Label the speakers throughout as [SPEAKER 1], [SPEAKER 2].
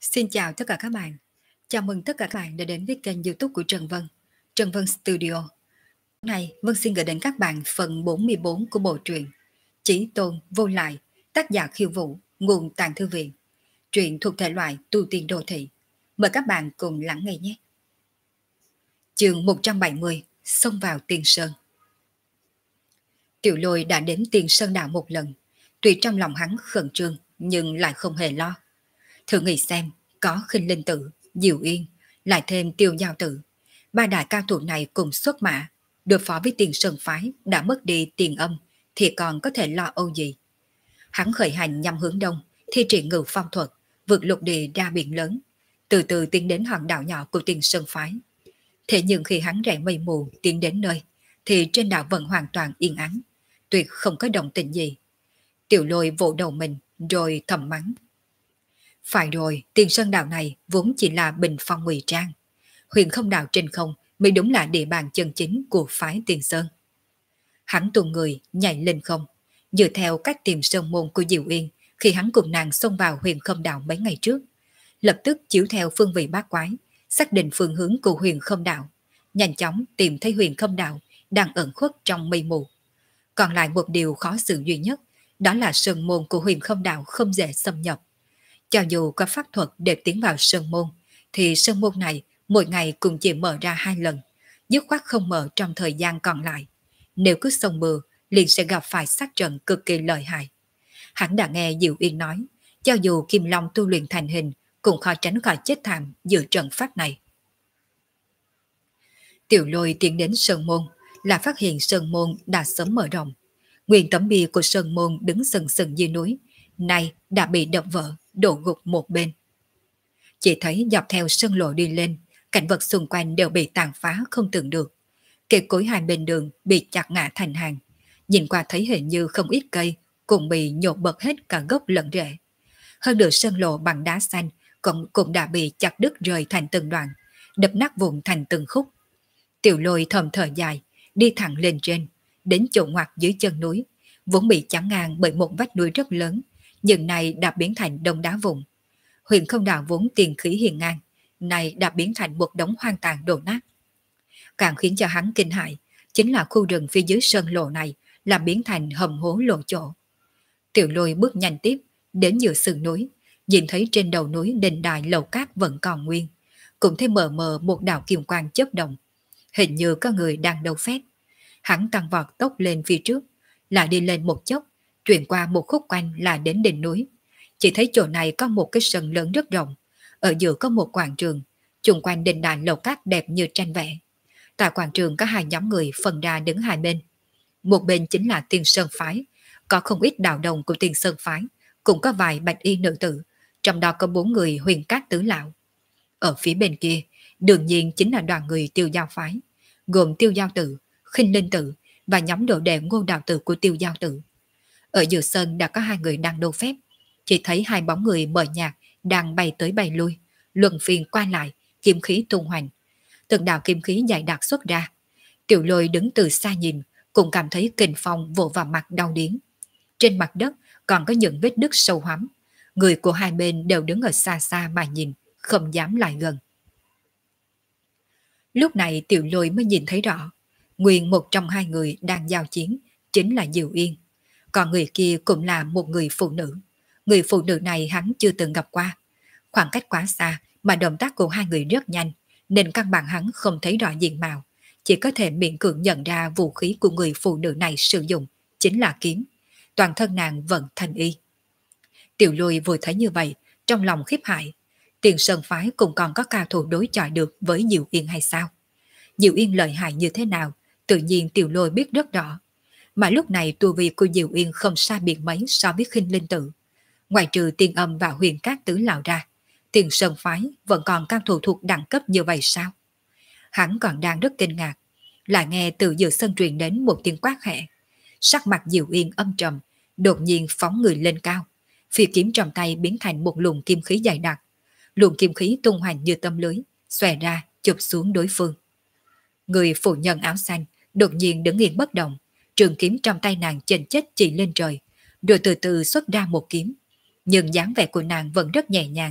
[SPEAKER 1] Xin chào tất cả các bạn. Chào mừng tất cả các bạn đã đến với kênh YouTube của Trần Vân, Trần Vân Studio. Hôm nay Vân xin gửi đến các bạn phần 44 của bộ truyện Chí Tôn Vô Lại, tác giả Khiêu Vũ, nguồn Tàng Thư Viện. Truyện thuộc thể loại tu tiên đô thị. Mời các bạn cùng lắng nghe nhé. Chương 170, xông vào Tiên Sơn. Tiểu Lôi đã đến Tiên Sơn Đảo một lần, tuy trong lòng hắn khẩn trương nhưng lại không hề lo. Thử nghĩ xem, có Khinh Linh Tử, Diệu Yên, lại thêm Tiêu Giao Tử. Ba đại cao thủ này cùng xuất mã, đối phó với Tiền Sơn Phái đã mất đi tiền âm, thì còn có thể lo âu gì. Hắn khởi hành nhằm hướng đông, thi triển ngự phong thuật, vượt lục địa ra biển lớn, từ từ tiến đến hòn đảo nhỏ của Tiền Sơn Phái. Thế nhưng khi hắn rẽ mây mù tiến đến nơi, thì trên đảo vẫn hoàn toàn yên ắng, tuyệt không có động tĩnh gì. Tiểu Lôi vỗ đầu mình, rồi thầm mắng. Phải rồi, Tiền Sơn đảo này vốn chỉ là bình phong ngụy trang. Huyền không đảo trên không mới đúng là địa bàn chân chính của phái Tiền Sơn. Hắn tung người nhảy lên không, dựa theo cách tìm sơn môn của Diệu Yên khi hắn cùng nàng xông vào huyền không đảo mấy ngày trước. Lập tức chiếu theo phương vị bát quái, xác định phương hướng của huyền không đảo, nhanh chóng tìm thấy huyền không đảo đang ẩn khuất trong mây mù. Còn lại một điều khó xử duy nhất, đó là sơn môn của huyền không đảo không dễ xâm nhập. Cho dù có pháp thuật để tiến vào sơn môn, thì sơn môn này mỗi ngày cũng chỉ mở ra 2 lần, dứt khoát không mở trong thời gian còn lại. Nếu cứ xông bừa, liền sẽ gặp phải sát trận cực kỳ lợi hại. Hắn đã nghe Diệu Yên nói, cho dù Kim Long tu luyện thành hình, cũng khó tránh khỏi chết thảm giữa trận pháp này. Tiểu Lôi tiến đến sơn môn, là phát hiện sơn môn đã sớm mở rộng. Nguyên tấm bia của sơn môn đứng sừng sừng dưới núi, nay đã bị đập vỡ, đổ gục một bên. Chỉ thấy dọc theo sơn lộ đi lên, cảnh vật xung quanh đều bị tàn phá không tưởng được. Cây cối hai bên đường bị chặt ngã thành hàng. Nhìn qua thấy hình như không ít cây cũng bị nhổ bật hết cả gốc lẫn rễ. Hơn được sơn lộ bằng đá xanh cũng đã bị chặt đứt rời thành từng đoạn, đập nát vụn thành từng khúc. Tiểu Lôi thầm thở dài, đi thẳng lên trên, đến chỗ ngoặt dưới chân núi, vốn bị chắn ngang bởi một vách núi rất lớn, nhưng này đã biến thành đông đá vụn. Huyền không đảo vốn tiền khí hiền ngang, này đã biến thành một đống hoang tàn đổ nát. Càng khiến cho hắn kinh hãi, chính là khu rừng phía dưới sơn lộ này là biến thành hầm hố lộ chỗ. Tiểu Lôi bước nhanh tiếp, đến giữa sườn núi, nhìn thấy trên đầu núi đình đài lầu cát vẫn còn nguyên, cũng thấy mờ mờ một đạo kiềm quang chớp động. Hình như có người đang đấu phép. Hắn tăng vọt tốc lên phía trước, lại đi lên một chốc, chuyển qua một khúc quanh là đến đỉnh núi. Chỉ thấy chỗ này có một cái sân lớn rất rộng, ở giữa có một quảng trường, chung quanh đình đài lầu cát đẹp như tranh vẽ. Tại quảng trường có 2 nhóm người phân ra đứng hai bên. Một bên chính là Tiên Sơn Phái, có không ít đạo đồng của Tiên Sơn Phái, cũng có vài bạch y nữ tử, trong đó có 4 người huyền cát tứ lão. Ở phía bên kia, đương nhiên chính là đoàn người Tiêu Giao Phái, gồm Tiêu Giao Tử, Khinh Linh Tử và nhóm đồ đệ Ngô Đạo Tử của Tiêu Giao Tử. Ở giữa sân đã có 2 người đang đấu phép, chỉ thấy 2 bóng người mờ nhạt đang bay tới bay lui, luân phiên qua lại, kim khí tung hoành. Từng đạo kim khí dày đặc xuất ra. Tiểu Lôi đứng từ xa nhìn, cũng cảm thấy kình phong vỗ vào mặt đau điếng. Trên mặt đất còn có những vết đứt sâu hoắm. Người của hai bên đều đứng ở xa xa mà nhìn, không dám lại gần. Lúc này Tiểu Lôi mới nhìn thấy rõ, nguyên một trong 2 người đang giao chiến chính là Diệu Yên, còn người kia cũng là một người phụ nữ. Người phụ nữ này hắn chưa từng gặp qua. Khoảng cách quá xa mà động tác của 2 người rất nhanh, nên căn bản hắn không thấy rõ diện mạo, chỉ có thể miễn cưỡng nhận ra vũ khí của người phụ nữ này sử dụng chính là kiếm. Toàn thân nàng vẫn thanh y. Tiểu Lôi vừa thấy như vậy, trong lòng khiếp hãi. Tiền Sơn Phái cũng còn có cao thủ đối chọi được với Diệu Yên hay sao? Diệu Yên lợi hại như thế nào, tự nhiên Tiểu Lôi biết rất rõ. Mà lúc này tu vi của Diệu Yên không xa biệt mấy so với Khinh Linh Tử. Ngoài trừ Tiên Âm và Huyền Cát tứ lão ra, Tiền Sơn Phái vẫn còn cao thủ thuộc đẳng cấp như vậy sao? Hắn còn đang rất kinh ngạc, lại nghe từ giữa sân truyền đến một tiếng quát khẽ. Sắc mặt Diệu Yên âm trầm, đột nhiên phóng người lên cao. Phi kiếm trong tay biến thành một luồng kim khí dày đặc. Luồng kim khí tung hoành như tấm lưới, xòe ra chụp xuống đối phương. Người phụ nhân áo xanh đột nhiên đứng yên bất động, trường kiếm trong tay nàng chênh chết chỉ lên trời, rồi từ từ xuất ra một kiếm. Nhưng dáng vẻ của nàng vẫn rất nhẹ nhàng,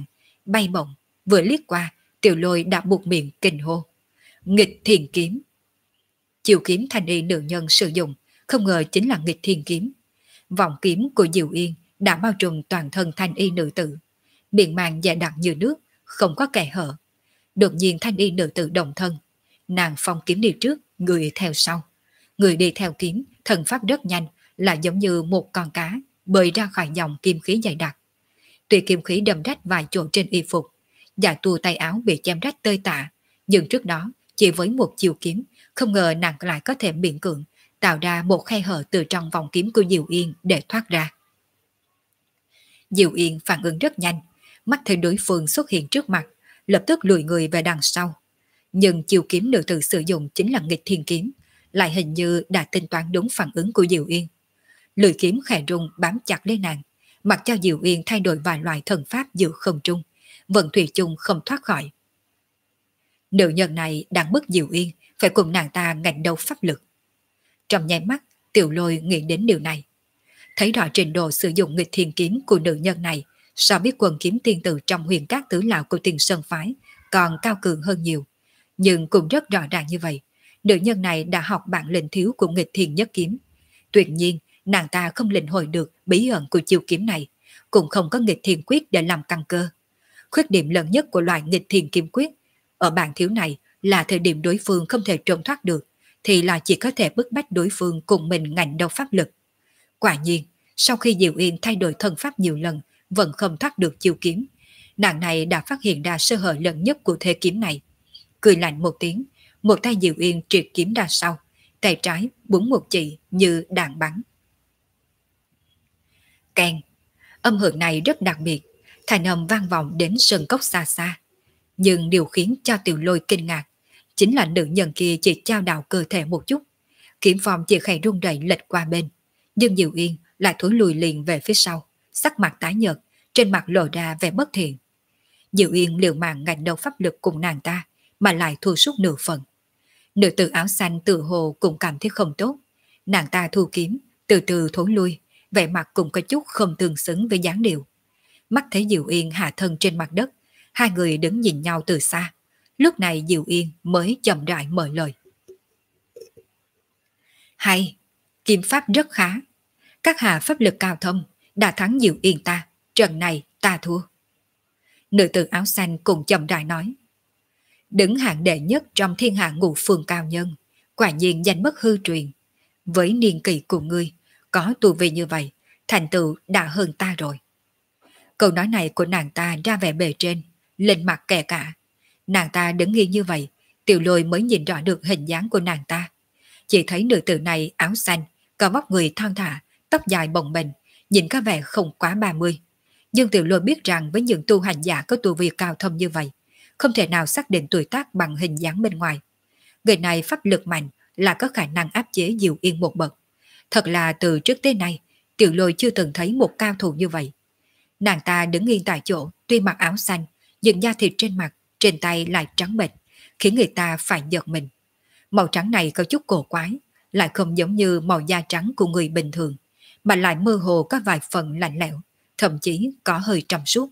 [SPEAKER 1] bay bổng, vừa liếc qua, Tiểu Lôi đã buộc miệng kinh hô. Nghịch Thiên Kiếm. Chiêu kiếm thanh y nữ nhân sử dụng, không ngờ chính là Nghịch Thiên Kiếm. Vòng kiếm của Diệu Yên đã bao trùm toàn thân thanh y nữ tử, miệng màng dày đặc như nước, không có kẽ hở. Đột nhiên thanh y nữ tử đồng thân, nàng phong kiếm đi trước, người theo sau. Người đi theo kiếm, thần pháp rất nhanh, là giống như một con cá bơi ra khỏi dòng kim khí dày đặc. Tuy kim khí đâm rách vài chỗ trên y phục, giả tu tay áo bị chém rách tơi tả, nhưng trước đó chỉ với một chiều kiếm, không ngờ nàng lại có thể miễn cưỡng tạo ra một khe hở từ trong vòng kiếm của Diệu Yên để thoát ra. Diệu Yên phản ứng rất nhanh, mắt thấy đối phương xuất hiện trước mặt, lập tức lùi người về đằng sau. Nhưng chiều kiếm nữ tử sử dụng chính là Nghịch Thiên Kiếm, lại hình như đã tính toán đúng phản ứng của Diệu Yên. Lưỡi kiếm khẽ rung bám chặt lấy nàng, mặc cho Diệu Yên thay đổi vài loại thần pháp giữa không trung, vẫn thủy chung không thoát khỏi. Nữ nhân này đang bức Diệu Yên phải cùng nàng ta ngạnh đấu pháp lực. Trong nháy mắt, Tiểu Lôi nghĩ đến điều này. Thấy rõ trình độ sử dụng Nghịch Thiên Kiếm của nữ nhân này so với quần kiếm tiên tử trong huyền các tứ lão của Tiền Sơn Phái còn cao cường hơn nhiều. Nhưng cũng rất rõ ràng như vậy, nữ nhân này đã học bản lĩnh thiếu của Nghịch Thiên Nhất Kiếm. Tuyệt nhiên, nàng ta không lĩnh hội được bí ẩn của chiêu kiếm này, cũng không có Nghịch Thiên Quyết để làm căn cơ. Khuyết điểm lớn nhất của loại Nghịch Thiên Kiếm Quyết ở bản thiếu này là thời điểm đối phương không thể trốn thoát được, thì là chỉ có thể bức bách đối phương cùng mình ngạnh đấu pháp lực. Quả nhiên, sau khi Diệu Yên thay đổi thân pháp nhiều lần, vẫn không thoát được chiêu kiếm, nàng này đã phát hiện ra sơ hở lớn nhất của thế kiếm này. Cười lạnh một tiếng, một tay Diệu Yên triệt kiếm ra sau, tay trái búng một chỉ như đạn bắn. Keng, âm hưởng này rất đặc biệt, thành âm vang vọng đến sân cốc xa xa. Nhưng điều khiến cho Tiểu Lôi kinh ngạc chính là nữ nhân kia chỉ chao đảo cơ thể một chút, kiếm phong chỉ khẽ rung rẩy lệch qua bên, nhưng Diệu Yên lại thối lùi liền về phía sau, sắc mặt tái nhợt, trên mặt lộ ra vẻ bất thiện. Diệu Yên liều mạng ngạnh đấu pháp lực cùng nàng ta, mà lại thua sút nửa phần. Nữ tử áo xanh tự hồ cũng cảm thấy không tốt, nàng ta thu kiếm, từ từ thối lui, vẻ mặt cũng có chút không tương xứng với dáng điệu. Mắt thấy Diệu Yên hạ thân trên mặt đất, hai người đứng nhìn nhau từ xa. Lúc này Diệu Yên mới chậm rãi mở lời. Hay, kiếm pháp rất khá. Các hạ pháp lực cao thâm, đã thắng Diệu Yên ta, trận này ta thua. Nữ tử áo xanh cùng chậm rãi nói. Đứng hạng đệ nhất trong thiên hạ ngũ phương cao nhân, quả nhiên danh bất hư truyền. Với niên kỷ của ngươi, có tu vi như vậy, thành tựu đã hơn ta rồi. Câu nói này của nàng ta ra vẻ bề trên, lên mặt kẻ cả. Nàng ta đứng nghiêng như vậy, Tiểu Lôi mới nhìn rõ được hình dáng của nàng ta. Chỉ thấy nữ tử này áo xanh, có vóc người thon thả, tóc dài bồng bềnh, nhìn có vẻ không quá 30. Nhưng Tiểu Lôi biết rằng với những tu hành giả có tu vi cao thâm như vậy, không thể nào xác định tuổi tác bằng hình dáng bên ngoài. Người này pháp lực mạnh là có khả năng áp chế Diệu Yên một bậc. Thật là từ trước tới nay, Tiểu Lôi chưa từng thấy một cao thủ như vậy. Nàng ta đứng yên tại chỗ, tuy mặc áo xanh, nhưng da thịt trên mặt, trên tay lại trắng bệch, khiến người ta phải giật mình. Màu trắng này có chút cổ quái, lại không giống như màu da trắng của người bình thường, mà lại mơ hồ có vài phần lạnh lẽo, thậm chí có hơi trong suốt.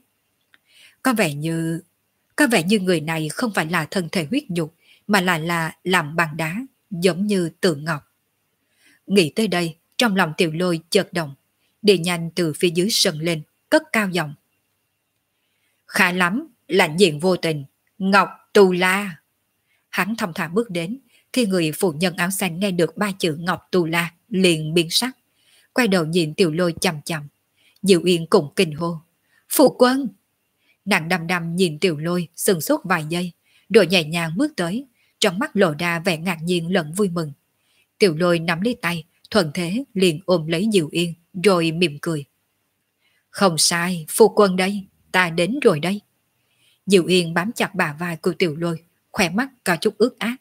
[SPEAKER 1] Có vẻ như người này không phải là thân thể huyết nhục, mà là làm bằng đá, giống như tượng ngọc. Nghĩ tới đây, trong lòng Tiểu Lôi chợt động, đi nhanh từ phía dưới sân lên, cất cao giọng. Khá lắm, lạnh diện vô tình, Ngọc Tù La. Hắn thong thả bước đến, khi người phụ nhân áo xanh nghe được ba chữ Ngọc Tù La liền biến sắc, quay đầu nhìn Tiểu Lôi chằm chằm. Diệu Yên cũng kinh hô. Phụ quân! Nàng đăm đăm nhìn Tiểu Lôi sừng sốt vài giây, rồi nhẹ nhàng bước tới, trong mắt lộ ra vẻ ngạc nhiên lẫn vui mừng. Tiểu Lôi nắm lấy tay, thuận thế liền ôm lấy Diệu Yên, rồi mỉm cười. Không sai, phu quân đây, ta đến rồi đây. Diệu Yên bám chặt bả vai của Tiểu Lôi, khỏe mắt có chút ướt át.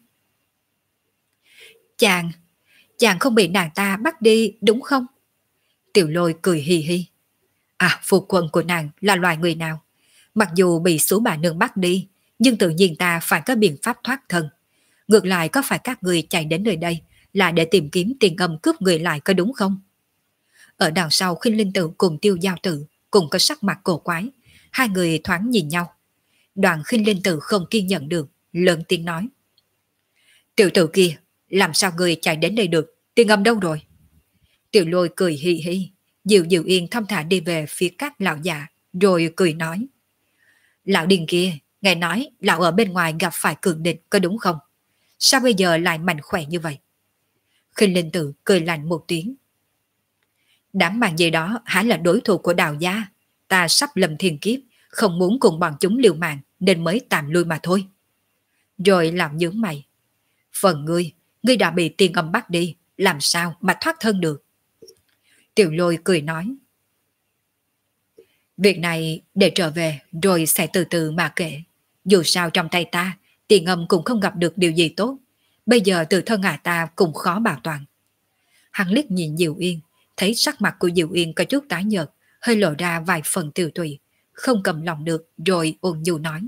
[SPEAKER 1] Chàng không bị nàng ta bắt đi đúng không? Tiểu Lôi cười hì hì. À, phu quân của nàng là loài người nào? Mặc dù bị số bà nương bắt đi, nhưng tự nhiên ta phải có biện pháp thoát thân. Ngược lại có phải các người chạy đến nơi đây là để tìm kiếm tiền âm cướp người lại có đúng không? Ở đằng sau Khinh Linh Tử cùng Tiêu Giao Tử cùng có sắc mặt cổ quái, hai người thoáng nhìn nhau, Đoàn Khinh Linh Tử không kiên nhẫn được, lớn tiếng nói. Tiểu tử kia, làm sao người chạy đến đây được, Tiền Âm đâu rồi? Tiểu Lôi cười hì hì, dịu dịu yên thong thả đi về phía các lão già, rồi cười nói. Lão điên kia, nghe nói lão ở bên ngoài gặp phải cường địch có đúng không? Sao bây giờ lại mạnh khỏe như vậy? Khinh Linh Tử cười lạnh một tiếng. Đám màn gì đó hẳn là đối thủ của Đào gia. Ta sắp lâm thiên kiếp, không muốn cùng bọn chúng liều mạng nên mới tạm lui mà thôi. Rồi làm nhướng mày. Phần ngươi đã bị Tiên Âm bắt đi, làm sao mà thoát thân được? Tiểu Lôi cười nói. Việc này để trở về rồi sẽ từ từ mà kể. Dù sao trong tay ta, Tiên Âm cũng không gặp được điều gì tốt. Bây giờ từ thân ngả ta cũng khó bảo toàn. Hắn liếc nhìn Diệu Yên, thấy sắc mặt của Diệu Yên có chút tái nhợt, hơi lộ ra vài phần tiêu tụy, không cầm lòng được rồi ôn nhu nói.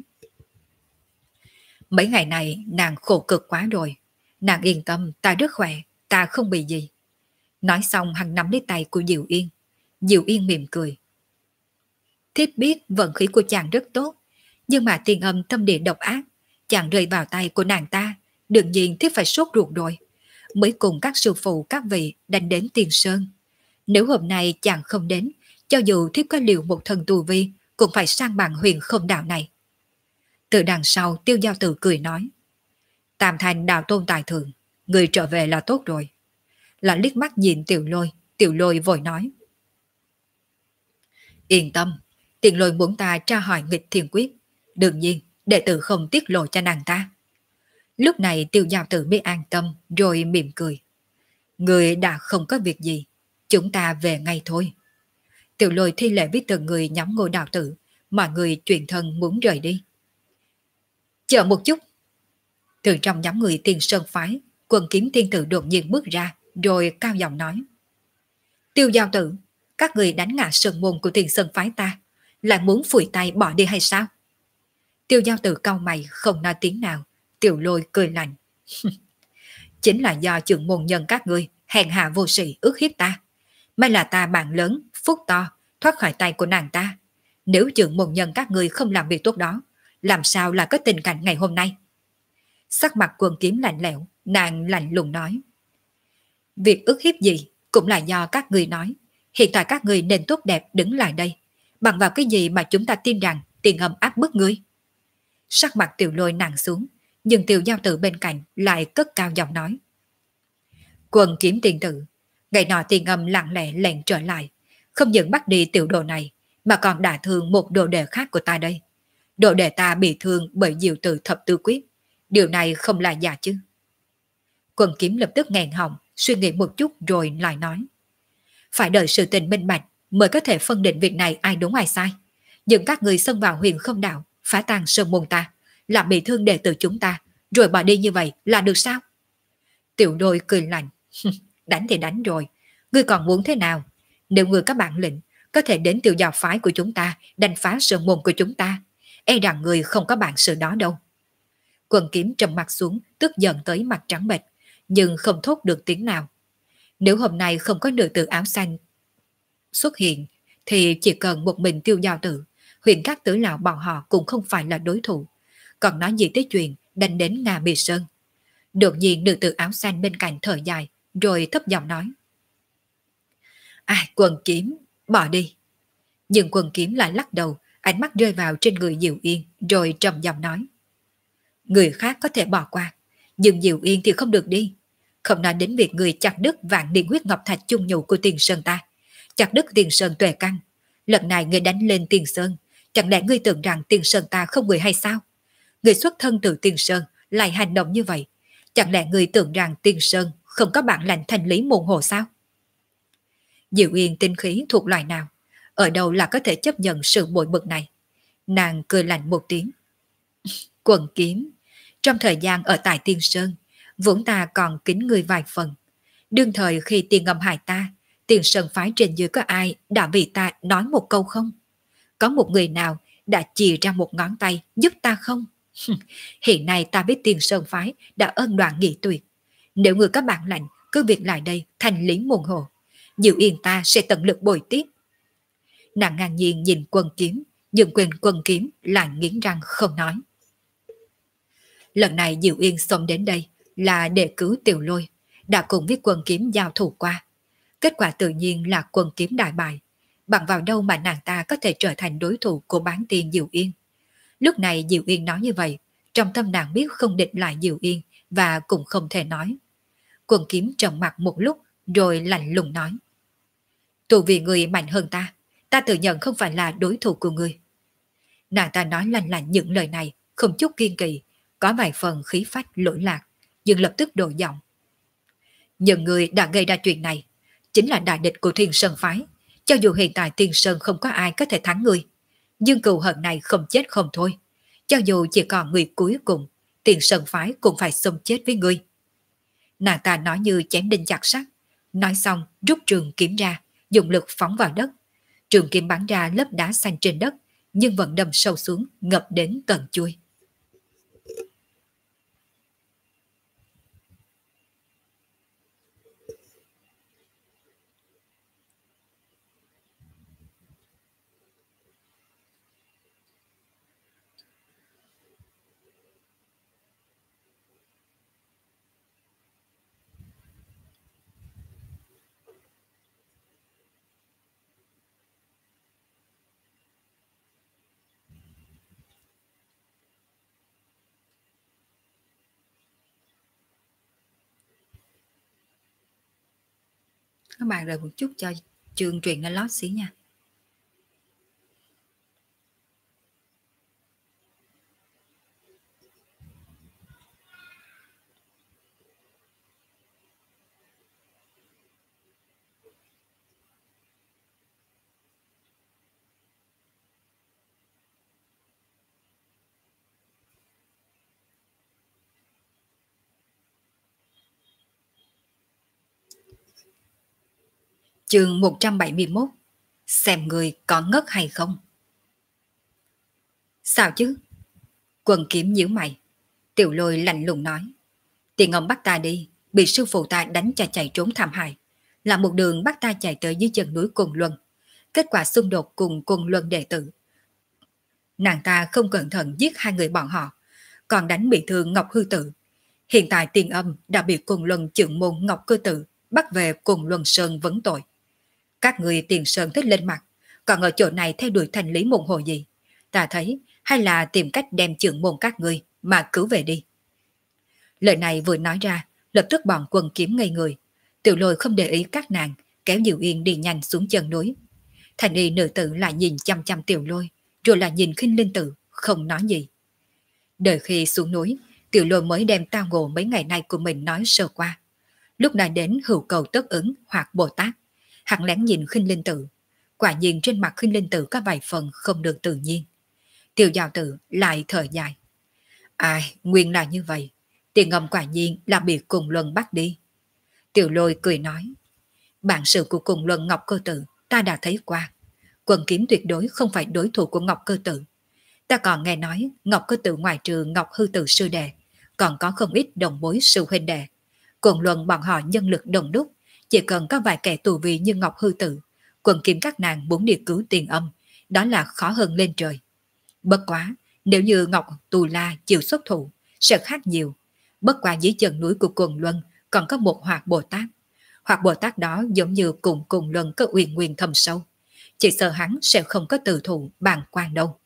[SPEAKER 1] Mấy ngày này nàng khổ cực quá rồi. Nàng yên tâm, ta rất khỏe, ta không bị gì. Nói xong hắn nắm lấy tay của Diệu Yên. Diệu Yên mỉm cười. Thiếp biết vận khí của chàng rất tốt, nhưng mà Tiên Âm tâm địa độc ác, chàng rơi vào tay của nàng ta, đương nhiên thiếp phải sốt ruột rồi. Mới cùng các sư phụ các vị đánh đến Tiên Sơn. Nếu hôm nay chàng không đến, cho dù thiếp có liều một thần tu vi, cũng phải sang bằng huyền không đạo này. Từ đằng sau Tiêu Giao Tử cười nói. Tam Thành đạo tôn tài thượng, người trở về là tốt rồi. Là liếc mắt nhìn Tiểu Lôi vội nói. Yên tâm, Tiền Lôi muốn ta tra hỏi nghịch thiên quyết. Đương nhiên, đệ tử không tiết lộ cho nàng ta. Lúc này Tiêu Giao Tử mới an tâm rồi mỉm cười. Người đã không có việc gì, chúng ta về ngay thôi. Tiểu Lôi thi lễ với từng người nhóm Ngô đạo tử, mọi người chuyển thân muốn rời đi. Chờ một chút. Từ trong nhóm người Tiền Sơn phái, Quần Kiếm Tiên Tử đột nhiên bước ra, rồi cao giọng nói. Tiêu Giao Tử, các người đánh ngã sơn môn của Tiền Sơn phái ta, lại muốn phủi tay bỏ đi hay sao? Tiêu Giao Tử cau mày không nói tiếng nào. Tiểu Lôi cười lạnh. Chính là do trưởng môn nhân các ngươi hèn hạ vô sĩ ước hiếp ta. May là ta bạn lớn, phúc to, thoát khỏi tay của nàng ta. Nếu trưởng môn nhân các ngươi không làm việc tốt đó, làm sao là có tình cảnh ngày hôm nay? Sắc mặt Quần Kiếm lạnh lẽo, nàng lạnh lùng nói. Việc ước hiếp gì cũng là do các ngươi nói. Hiện tại các ngươi nên tốt đẹp đứng lại đây. Bằng vào cái gì mà chúng ta tin rằng Tiền Âm áp bức ngươi? Sắc mặt Tiểu Lôi nặng xuống, nhưng Tiểu Giao Tử bên cạnh lại cất cao giọng nói. Quần Kiếm Tiên Tử, ngày nọ Tiền Âm lặng lẽ lẻn trở lại, không những bắt đi tiểu đồ này, mà còn đả thương một đồ đệ khác của ta đây. Đồ đệ ta bị thương bởi diệu tử thập tư quyết, điều này không là giả chứ? Quần Kiếm lập tức nghẹn họng, suy nghĩ một chút rồi lại nói. Phải đợi sự tình minh bạch mới có thể phân định việc này ai đúng ai sai. Nhưng các người xông vào huyền không đạo, phá tan sơn môn ta, làm bị thương đệ tử chúng ta, rồi bỏ đi như vậy là được sao? Tiểu Lôi cười lạnh. Đánh thì đánh rồi, ngươi còn muốn thế nào? Nếu ngươi có bản lĩnh, có thể đến Tiêu Giao phái của chúng ta, đánh phá sơn môn của chúng ta. E rằng ngươi không có bản sự đó đâu. Quần Kiếm trầm mặt xuống, tức giận tới mặt trắng bệch, nhưng không thốt được tiếng nào. Nếu hôm nay không có nữ tử áo xanh xuất hiện, thì chỉ cần một mình Tiêu Giao Tử, huyền các tử lão bọn họ cũng không phải là đối thủ. Còn nói gì tới chuyện đánh đến Nga Mì Sơn. Đột nhiên nữ tử áo xanh bên cạnh thở dài, rồi thấp giọng nói. Ai, Quần Kiếm, bỏ đi. Nhưng Quần Kiếm lại lắc đầu, ánh mắt rơi vào trên người Diệu Yên, rồi trầm giọng nói. Người khác có thể bỏ qua, nhưng Diệu Yên thì không được đi. Không nói đến việc người chặt đứt vạn niên huyết ngọc thạch chung nhụ của Tiền Sơn ta, chặt đứt Tiền Sơn tuệ căn. Lần này người đánh lên Tiền Sơn, chẳng lẽ ngươi tưởng rằng Tiền Sơn ta không người hay sao? Người xuất thân từ Tiền Sơn lại hành động như vậy, chẳng lẽ người tưởng rằng Tiền Sơn không có bản lãnh thành lý môn hồ sao? Diệu Yên tinh khí thuộc loại nào? Ở đâu là có thể chấp nhận sự bội bực này? Nàng cười lạnh một tiếng. Quần Kiếm, trong thời gian ở tại Tiên Sơn, vốn ta còn kính người vài phần. Đương thời khi Tiền Âm hại ta, Tiền Sơn phái trên dưới có ai đã vì ta nói một câu không? Có một người nào đã chì ra một ngón tay giúp ta không? Hiện nay ta biết Tiền Sơn phái đã ân đoạn nghị tuyệt. Nếu người có bản lãnh, cứ việc lại đây thành lý môn hồ. Diệu Yên ta sẽ tận lực bồi tiếp. Nàng ngang nhiên nhìn Quần Kiếm, Dương Quỳnh Quân Kiếm lại nghiến răng không nói. Lần này Diệu Yên xông đến đây là để cứu Tiểu Lôi, đã cùng với Quân Kiếm giao thủ qua. Kết quả tự nhiên là Quân Kiếm đại bại, bằng vào đâu mà nàng ta có thể trở thành đối thủ của bán tiên Diệu Yên. Lúc này Diệu Yên nói như vậy, trong tâm nàng biết không địch lại Diệu Yên và cũng không thể nói. Quân Kiếm trầm mặt một lúc rồi lạnh lùng nói. Tu vì người mạnh hơn ta tự nhận không phải là đối thủ của người. Nàng ta nói lanh lạnh những lời này, không chút kiên kỵ, có vài phần khí phách lỗi lạc, nhưng lập tức đổi giọng. Những người đã gây ra chuyện này, chính là đại địch của Thiên Sơn Phái, cho dù hiện tại Thiên Sơn không có ai có thể thắng người. Nhưng cừu hận này không chết không thôi, cho dù chỉ còn người cuối cùng, Thiên Sơn Phái cũng phải xông chết với ngươi. Nàng ta nói như chém đinh chặt sắt, nói xong rút trường kiếm ra, dùng lực phóng vào đất. Trường kiếm bắn ra lớp đá xanh trên đất, nhưng vẫn đâm sâu xuống, ngập đến tận chui. Các bạn đợi một chút cho chương truyện nó lót xí nha. Chương 171. Xem người có ngất hay không. Sao chứ? Quân Kiếm nhíu mày. Tiểu Lôi lạnh lùng nói. Tiền ông bắt ta đi, bị sư phụ ta đánh cho chạy trốn thảm hại, là một đường bắt ta chạy tới dưới chân núi Côn Luân. Kết quả xung đột cùng Côn Luân đệ tử. Nàng ta không cẩn thận giết hai người bọn họ, còn đánh bị thương Ngọc Hư Tự. Hiện tại Tiền Âm đã bị Côn Luân trưởng môn Ngọc Cơ Tự bắt về Côn Luân Sơn vấn tội. Các người Tiền Sơn thích lên mặt, còn ở chỗ này theo đuổi thành lý môn hồ gì? Ta thấy hay là tìm cách đem trưởng môn các ngươi mà cứu về đi. Lời này vừa nói ra, lập tức bọn Quân Kiếm ngây người. Tiểu Lôi không để ý các nàng, kéo Diệu Yên đi nhanh xuống chân núi. Thành y nữ tử lại nhìn chăm chăm Tiểu Lôi, rồi lại nhìn Khinh Linh Tử, không nói gì. Đợi khi xuống núi, Tiểu Lôi mới đem tao ngộ mấy ngày nay của mình nói sơ qua. Lúc này đến hữu cầu tất ứng hoặc Bồ Tát, hắn lén nhìn Khinh Linh Tử. Quả nhiên trên mặt Khinh Linh Tử có vài phần không được tự nhiên. Tiểu Giao Tử lại thở dài. Ai, nguyên là như vậy. Tiền Ngầm quả nhiên là bị Cùng Luân bắt đi. Tiểu Lôi cười nói. Bản sự của Cùng Luân Ngọc Cơ Tự ta đã thấy qua. Quân Kiếm tuyệt đối không phải đối thủ của Ngọc Cơ Tự. Ta còn nghe nói Ngọc Cơ Tự ngoài trừ Ngọc Hư Tự sư đệ, còn có không ít đồng bối sư huynh đệ. Cùng Luân bọn họ nhân lực đồng đúc, chỉ cần có vài kẻ tù vị như Ngọc Hư Tự, Quân Kiếm các nàng muốn đi cứu Tiền Âm, đó là khó hơn lên trời. Bất quá, nếu như Ngọc Tù La chịu xuất thủ, sẽ khác nhiều. Bất quá dưới chân núi của Cùng Luân còn có một Hoạt Bồ Tát. Hoạt Bồ Tát đó giống như cùng Cùng Luân có uyên nguyên thâm sâu. Chỉ sợ hắn sẽ không có từ thủ bàn quan đâu.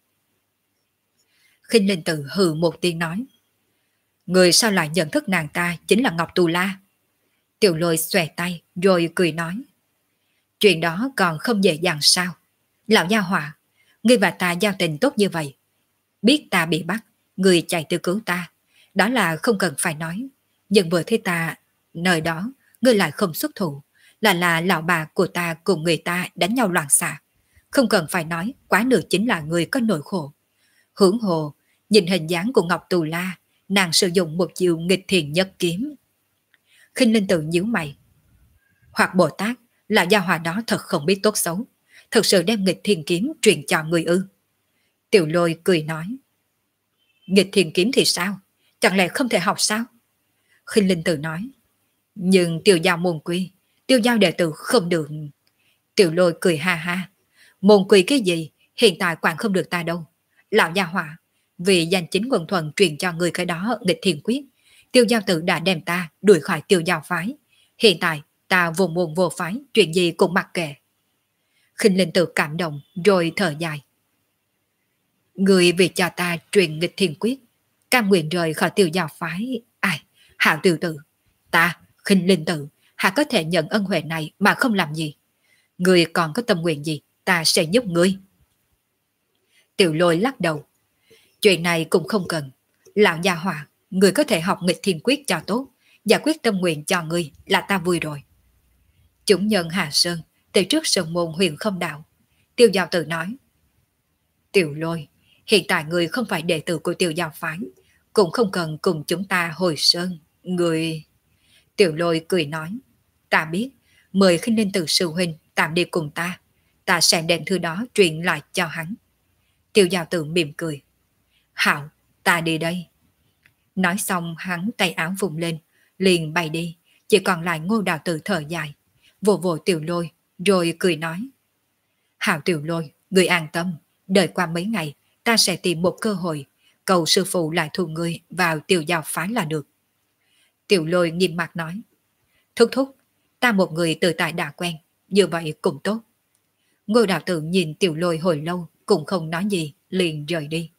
[SPEAKER 1] Khinh Linh Tử hừ một tiếng nói. Người sao lại nhận thức nàng ta chính là Ngọc Tù La? Tiểu Lôi xòe tay rồi cười nói. Chuyện đó còn không dễ dàng sao? Lão gia hỏa, ngươi và ta giao tình tốt như vậy. Biết ta bị bắt, ngươi chạy tới cứu ta. Đó là không cần phải nói. Nhưng vừa thấy ta, nơi đó, ngươi lại không xuất thủ. Là lão bà của ta cùng người ta đánh nhau loạn xạ. Không cần phải nói, quá nửa chính là người có nỗi khổ. Hưởng hồ, nhìn hình dáng của Ngọc Tù La, nàng sử dụng một chiều nghịch thiền nhất kiếm. Khinh Linh Tử nhíu mày. Hoặc Bồ Tát, là gia hòa đó thật không biết tốt xấu. Thật sự đem nghịch thiền kiếm truyền cho người ư? Tiểu Lôi cười nói. Nghịch thiền kiếm thì sao? Chẳng lẽ không thể học sao? Khinh Linh Tử nói. Nhưng Tiêu Giao môn quy, Tiêu Giao đệ tử không được. Tiểu Lôi cười ha ha. Môn quy cái gì? Hiện tại quản không được ta đâu. Lão gia hỏa, vì danh chính ngôn thuận truyền cho người cái đó nghịch thiên quyết, Tiêu Giao Tử đã đem ta đuổi khỏi Tiêu Giao phái. Hiện tại ta vô môn vô phái, chuyện gì cũng mặc kệ. Khinh Linh Tử cảm động rồi thở dài. Người vì cho ta truyền nghịch thiên quyết, cam nguyện rời khỏi Tiêu Giao phái. Ai, Hạo tiểu tử, ta, Khinh Linh Tử, hạ có thể nhận ân huệ này mà không làm gì. Người còn có tâm nguyện gì, ta sẽ giúp ngươi. Tiểu Lôi lắc đầu. Chuyện này cũng không cần. Lão gia hỏa, người có thể học nghịch thiên quyết cho tốt, giải quyết tâm nguyện cho ngươi là ta vui rồi. Chúng nhân Hà Sơn, từ trước sơn môn huyền không đạo. Tiêu Giao Tử nói. Tiểu Lôi, hiện tại người không phải đệ tử của Tiêu Giao phái, cũng không cần cùng chúng ta hồi sơn. Người... Tiểu Lôi cười nói. Ta biết, mời Khinh Linh Tử sư huynh tạm đi cùng ta. Ta sẽ đem thư đó truyền lại cho hắn. Tiêu Giao Tử mỉm cười. Hảo, ta đi đây. Nói xong hắn tay áo vùng lên, liền bay đi, chỉ còn lại Ngô Đạo Tử thở dài, vỗ vỗ Tiểu Lôi, rồi cười nói. Hảo Tiểu Lôi, người an tâm, đợi qua mấy ngày, ta sẽ tìm một cơ hội, cầu sư phụ lại thu ngươi vào Tiêu Giao phái là được. Tiểu Lôi nghiêm mặt nói. Thúc thúc, ta một người tự tại đã quen, như vậy cũng tốt. Ngô Đạo Tử nhìn Tiểu Lôi hồi lâu, cũng không nói gì, liền rời đi.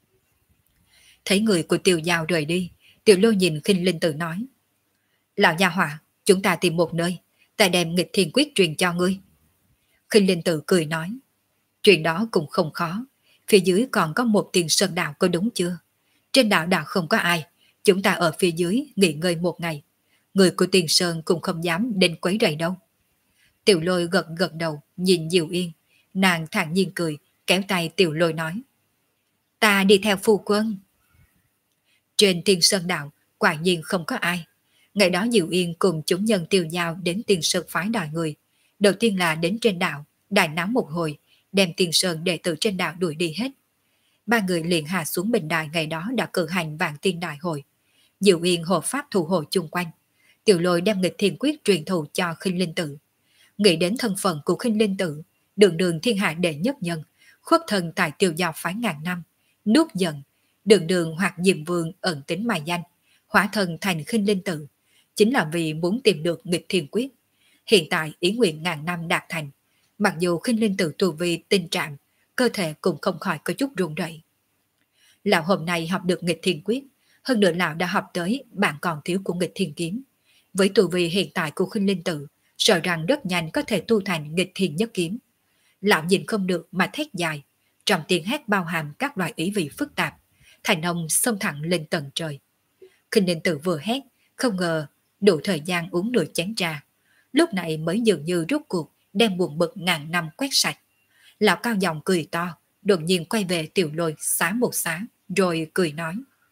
[SPEAKER 1] Thấy người của Tiêu Giao rời đi, Tiểu Lôi nhìn Khinh Linh Tử nói. Lão gia hỏa, chúng ta tìm một nơi, ta đem nghịch thiên quyết truyền cho ngươi. Khinh Linh Tử cười nói. Chuyện đó cũng không khó, phía dưới còn có một tiền sơn đạo có đúng chưa? Trên đảo đã không có ai, chúng ta ở phía dưới nghỉ ngơi một ngày. Người của tiền sơn cũng không dám đến quấy rầy đâu. Tiểu Lôi gật gật đầu, nhìn Diệu Yên. Nàng thản nhiên cười, kéo tay Tiểu Lôi nói. Ta đi theo phu quân. Trên Tiên Sơn Đạo, quả nhiên không có ai. Ngày đó Diệu Yên cùng chúng nhân Tiêu Giao đến Tiên Sơn phái đòi người. Đầu tiên là đến trên đảo, đại náo một hồi, đem Tiên Sơn đệ tử trên đảo đuổi đi hết. Ba người liền hạ xuống bình đài ngày đó đã cử hành vạn tiên đại hội. Diệu Yên hộ pháp thủ hộ chung quanh. Tiểu Lôi đem nghịch thiên quyết truyền thụ cho Khinh Linh Tử. Nghĩ đến thân phận của Khinh Linh Tử, đường đường thiên hạ đệ nhất nhân, khuất thần tại Tiêu Giao phái ngàn năm, nuốt giận, đường đường hoặc Diệm Vương ẩn tính mà danh, hóa thân thành Khinh Linh Tử, chính là vì muốn tìm được nghịch thiên quyết. Hiện tại ý nguyện ngàn năm đạt thành, mặc dù Khinh Linh Tử tu vi tinh trạng, cơ thể cũng không khỏi có chút run rẩy. Lão hôm nay học được nghịch thiên quyết, hơn nữa lão đã học tới bạn còn thiếu của nghịch thiên kiếm. Với tu vi hiện tại của Khinh Linh Tử, sợ rằng rất nhanh có thể tu thành nghịch thiên nhất kiếm. Lão nhìn không được mà thét dài, trong tiếng hét bao hàm các loại ý vị phức tạp, thành ông xông thẳng lên tận trời. Khinh Linh Tử vừa hét, không ngờ đủ thời gian uống nửa chén trà, lúc này mới dường như rút cuộc đem buồn bực ngàn năm quét sạch. Lão cao giọng cười to, đột nhiên quay về Tiểu Lôi xá một xá, rồi cười nói.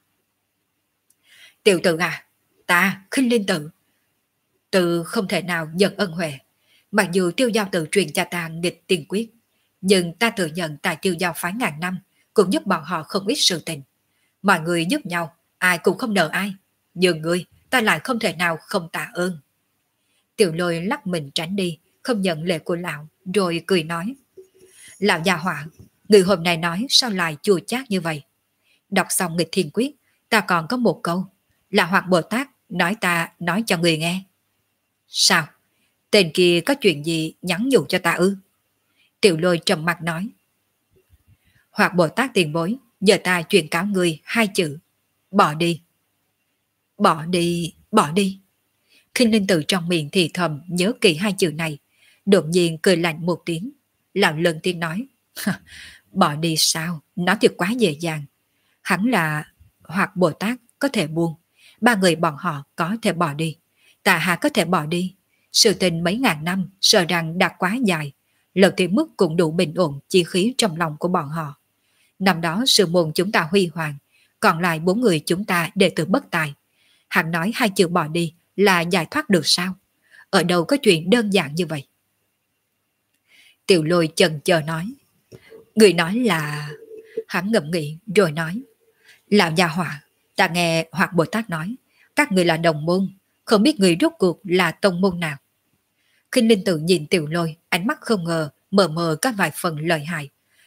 [SPEAKER 1] Tiểu tử à, ta, Khinh Linh Tử, tự không thể nào nhận ân huệ. Mặc dù Tiêu Giao Tử truyền cho ta nghịch tiên quyết, nhưng ta tự nhận tại Tiêu Giao phái ngàn năm cũng giúp bọn họ không ít sự tình. Mọi người giúp nhau, ai cũng không nợ ai. Nhưng ngươi, ta lại không thể nào không tạ ơn. Tiểu Lôi lắc mình tránh đi, không nhận lệ của lão, rồi cười nói. Lão già họa, người hôm nay nói sao lại chua chát như vậy? Đọc xong nghịch thiên quyết, ta còn có một câu, là Hoạt Bồ Tát nói ta nói cho người nghe. Sao? Tên kia có chuyện gì nhắn nhủ cho ta ư? Tiểu Lôi trầm mặt nói. Hoạt Bồ Tát tiền bối, giờ ta truyền cáo người hai chữ. Bỏ đi. Bỏ đi, bỏ đi. Khinh Linh Tử trong miệng thì thầm nhớ kỹ hai chữ này, đột nhiên cười lạnh một tiếng. Lão lần tiên nói. Bỏ đi sao? Nó thì quá dễ dàng. Hắn là Hoạt Bồ Tát có thể buông, ba người bọn họ có thể bỏ đi, Tạ Hà có thể bỏ đi. Sự tình mấy ngàn năm sợ rằng đã quá dài, lần thì mức cũng đủ bình ổn chi khí trong lòng của bọn họ. Năm đó sư môn chúng ta huy hoàng, còn lại 4 người chúng ta đệ tử bất tài. Hắn nói hai chữ bỏ đi là giải thoát được sao? Ở đâu có chuyện đơn giản như vậy? Tiểu Lôi chần chờ nói. Người nói là... Hắn ngẫm nghĩ rồi nói. Lão gia hỏa, ta nghe Hoạt Bồ Tát nói, các người là đồng môn, không biết người rốt cuộc là tông môn nào. Khinh Linh Tử nhìn Tiểu Lôi, ánh mắt không ngờ, mờ mờ có vài phần lợi hại.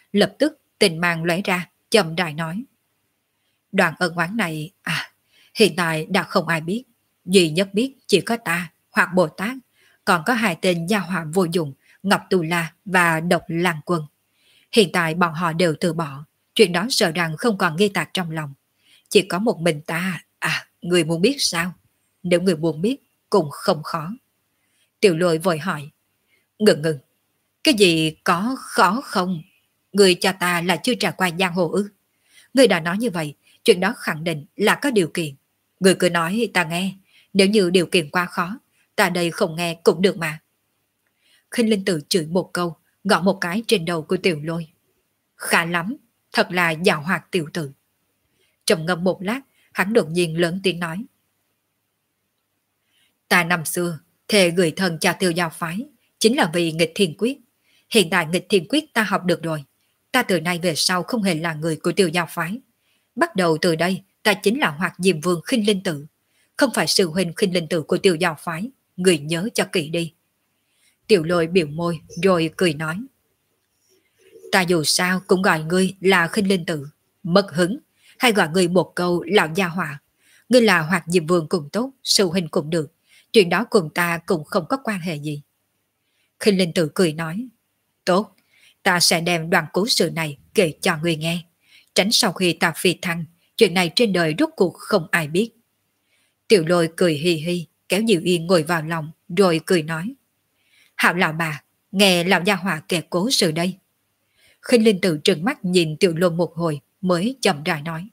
[SPEAKER 1] Lập tức tình mang lóe ra, chậm rãi nói. Đoạn ân oán này, hiện tại đã không ai biết. Duy nhất biết chỉ có ta, hoặc Bồ Tát, còn có hai tên gia họa vô dụng, Ngọc Tù La và Độc Lan Quân. Hiện tại bọn họ đều từ bỏ, chuyện đó sợ rằng không còn ghi tạc trong lòng. Chỉ có một mình ta, người muốn biết sao? Nếu người muốn biết, cũng không khó. Tiểu Lôi vội hỏi. Ngừng, cái gì có khó không? Người cha ta là chưa trải qua giang hồ ư? Người đã nói như vậy, chuyện đó khẳng định là có điều kiện. Người cứ nói ta nghe, nếu như điều kiện quá khó, ta đây không nghe cũng được mà. Khinh Linh Tử chửi một câu, gõ một cái trên đầu của Tiểu Lôi. Khá lắm, thật là giàu hoạt tiểu tử. Trầm ngâm một lát, hắn đột nhiên lớn tiếng nói. Ta năm xưa, thề gửi thân cha Tiêu Giao phái, chính là vì nghịch thiên quyết. Hiện tại nghịch thiên quyết ta học được rồi. Ta từ nay về sau không hề là người của Tiêu Giao phái. Bắt đầu từ đây, ta chính là Hoạt Diệm Vương Khinh Linh Tử. Không phải sư huynh Khinh Linh Tử của Tiêu Giao phái. Người nhớ cho kỹ đi. Tiểu Lôi biểu môi rồi cười nói. Ta dù sao cũng gọi ngươi là Khinh Linh Tử. Mất hứng, hay gọi ngươi một câu lão gia hỏa. Ngươi là Hoạt Diệm Vương cũng tốt, sư huynh cũng được. Chuyện đó cùng ta cũng không có quan hệ gì. Khinh Linh Tử cười nói. Tốt, ta sẽ đem đoạn cố sự này kể cho ngươi nghe. Tránh sau khi ta phi thăng, chuyện này trên đời rốt cuộc không ai biết. Tiểu Lôi cười hi hi, kéo Diệu Yên ngồi vào lòng, rồi cười nói. Hảo lão bà, nghe lão gia hỏa kể cố sự đây. Khinh Linh Tử trừng mắt nhìn Tiểu Lôi một hồi, mới chậm rãi nói.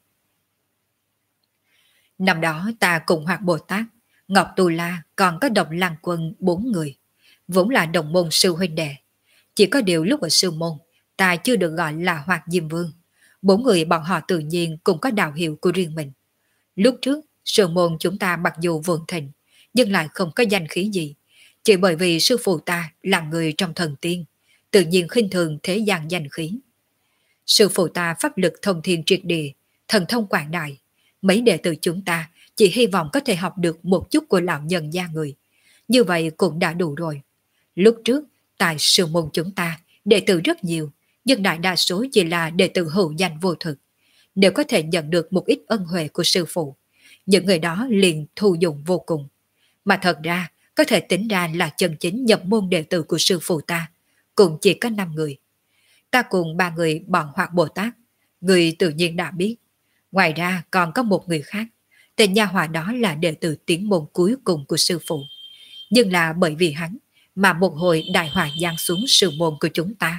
[SPEAKER 1] Năm đó ta cùng Hoạt Bồ Tát, Ngọc Tù La còn có Độc Lan Quân 4 người, vốn là đồng môn sư huynh đệ. Chỉ có điều lúc ở sư môn, ta chưa được gọi là Hoạt Diệm Vương. 4 người bọn họ tự nhiên cũng có đạo hiệu của riêng mình. Lúc trước, sư môn chúng ta mặc dù vượng thịnh, nhưng lại không có danh khí gì. Chỉ bởi vì sư phụ ta là người trong thần tiên, tự nhiên khinh thường thế gian danh khí. Sư phụ ta pháp lực thông thiên triệt địa, thần thông quảng đại. Mấy đệ tử chúng ta chỉ hy vọng có thể học được một chút của lão nhân gia người. Như vậy cũng đã đủ rồi. Lúc trước, tại sư môn chúng ta, đệ tử rất nhiều, nhưng đại đa số chỉ là đệ tử hữu danh vô thực. Nếu có thể nhận được một ít ân huệ của sư phụ, những người đó liền thu dụng vô cùng. Mà thật ra, có thể tính ra là chân chính nhập môn đệ tử của sư phụ ta, cũng chỉ có 5 người. Ta cùng 3 người bọn Hoạt Bồ Tát, người tự nhiên đã biết. Ngoài ra còn có một người khác, tên nha hòa đó là đệ tử tiến môn cuối cùng của sư phụ. Nhưng là bởi vì hắn mà một hồi đại hỏa giáng xuống sư môn của chúng ta.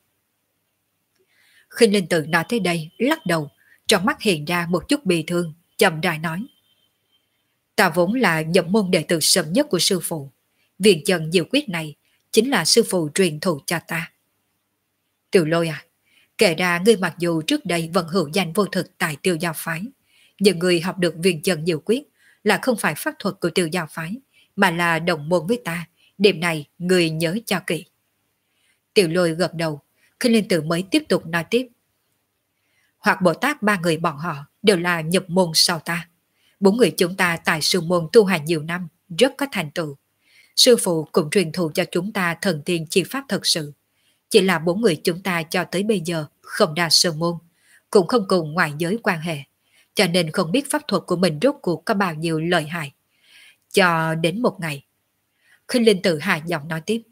[SPEAKER 1] Khinh Linh Tử nói tới đây, lắc đầu, trong mắt hiện ra một chút bi thương, chậm rãi nói. Ta vốn là nhập môn đệ tử sớm nhất của sư phụ. Viện chân diệu quyết này chính là sư phụ truyền thụ cho ta. Tiểu Lôi kể ra ngươi mặc dù trước đây vẫn hữu danh vô thực tại Tiêu Giao phái, nhưng ngươi học được viện chân diệu quyết là không phải pháp thuật của Tiêu Giao phái, mà là đồng môn với ta. Điểm này ngươi nhớ cho kỹ. Tiểu Lôi gật đầu, Khinh Linh Tử mới tiếp tục nói tiếp. Hoặc Bồ Tát 3 người bọn họ đều là nhập môn sau ta. 4 người chúng ta tại sư môn tu hành nhiều năm, rất có thành tựu. Sư phụ cũng truyền thụ cho chúng ta thần tiên chi pháp thật sự. Chỉ là 4 người chúng ta cho tới bây giờ không đa sư môn, cũng không cùng ngoại giới quan hệ, cho nên không biết pháp thuật của mình rốt cuộc có bao nhiêu lợi hại. Cho đến một ngày, Khinh Linh Tử hạ giọng nói tiếp.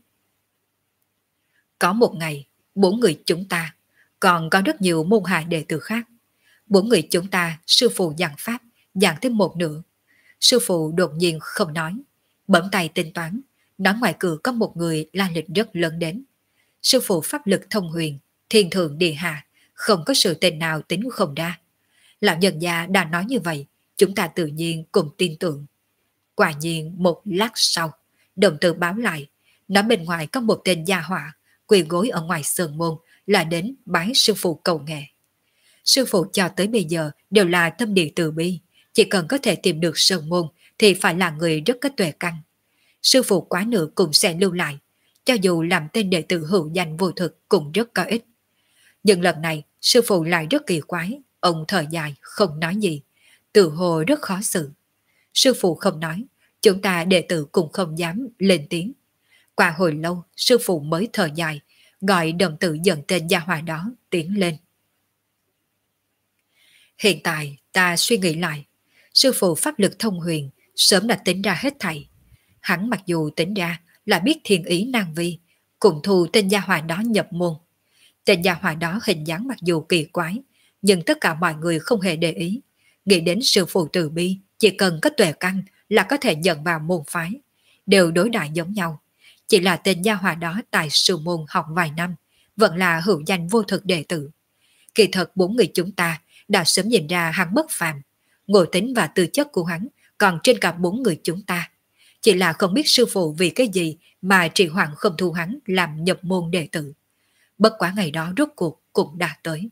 [SPEAKER 1] Có một ngày, 4 người chúng ta, còn có rất nhiều môn hạ đệ tử khác. 4 người chúng ta, sư phụ giảng pháp, giảng thêm một nửa. Sư phụ đột nhiên không nói, bấm tay tính toán, nói ngoài cửa có một người la lịch rất lớn đến. Sư phụ pháp lực thông huyền, thiên thượng địa hạ, không có sự tên nào tính không ra. Lão nhân gia đã nói như vậy, chúng ta tự nhiên cùng tin tưởng. Quả nhiên một lát sau, đồng tử báo lại, nói bên ngoài có một tên gia họa, quỳ gối ở ngoài sơn môn, là đến bái sư phụ cầu nghệ. Sư phụ cho tới bây giờ đều là tâm địa từ bi, chỉ cần có thể tìm được sơn môn thì phải là người rất có tuệ căn. Sư phụ quá nữa cũng sẽ lưu lại, cho dù làm tên đệ tử hữu danh vô thực cũng rất có ích. Nhưng lần này sư phụ lại rất kỳ quái, ông thở dài không nói gì, tự hồ rất khó xử. Sư phụ không nói, chúng ta đệ tử cũng không dám lên tiếng. Qua hồi lâu sư phụ mới thở dài, gọi đồng tử dẫn tên gia hỏa đó tiến lên. Hiện tại ta suy nghĩ lại, sư phụ pháp lực thông huyền sớm đã tính ra hết thảy. Hắn mặc dù tính ra là biết thiên ý nan vi, cùng thu tên gia hỏa đó nhập môn. Tên gia hỏa đó hình dáng mặc dù kỳ quái, nhưng tất cả mọi người không hề để ý. Nghĩ đến sư phụ từ bi, chỉ cần có tuệ căn là có thể nhận vào môn phái. Đều đối đại giống nhau. Chỉ là tên gia hỏa đó tại sư môn học vài năm, vẫn là hữu danh vô thực đệ tử. Kỳ thật bốn người chúng ta đã sớm nhìn ra hắn bất phàm. Ngộ tính và tư chất của hắn còn trên cả bốn người chúng ta. Chỉ là không biết sư phụ vì cái gì mà trì hoãn không thu hắn làm nhập môn đệ tử. Bất quá ngày đó rốt cuộc cũng đã tới.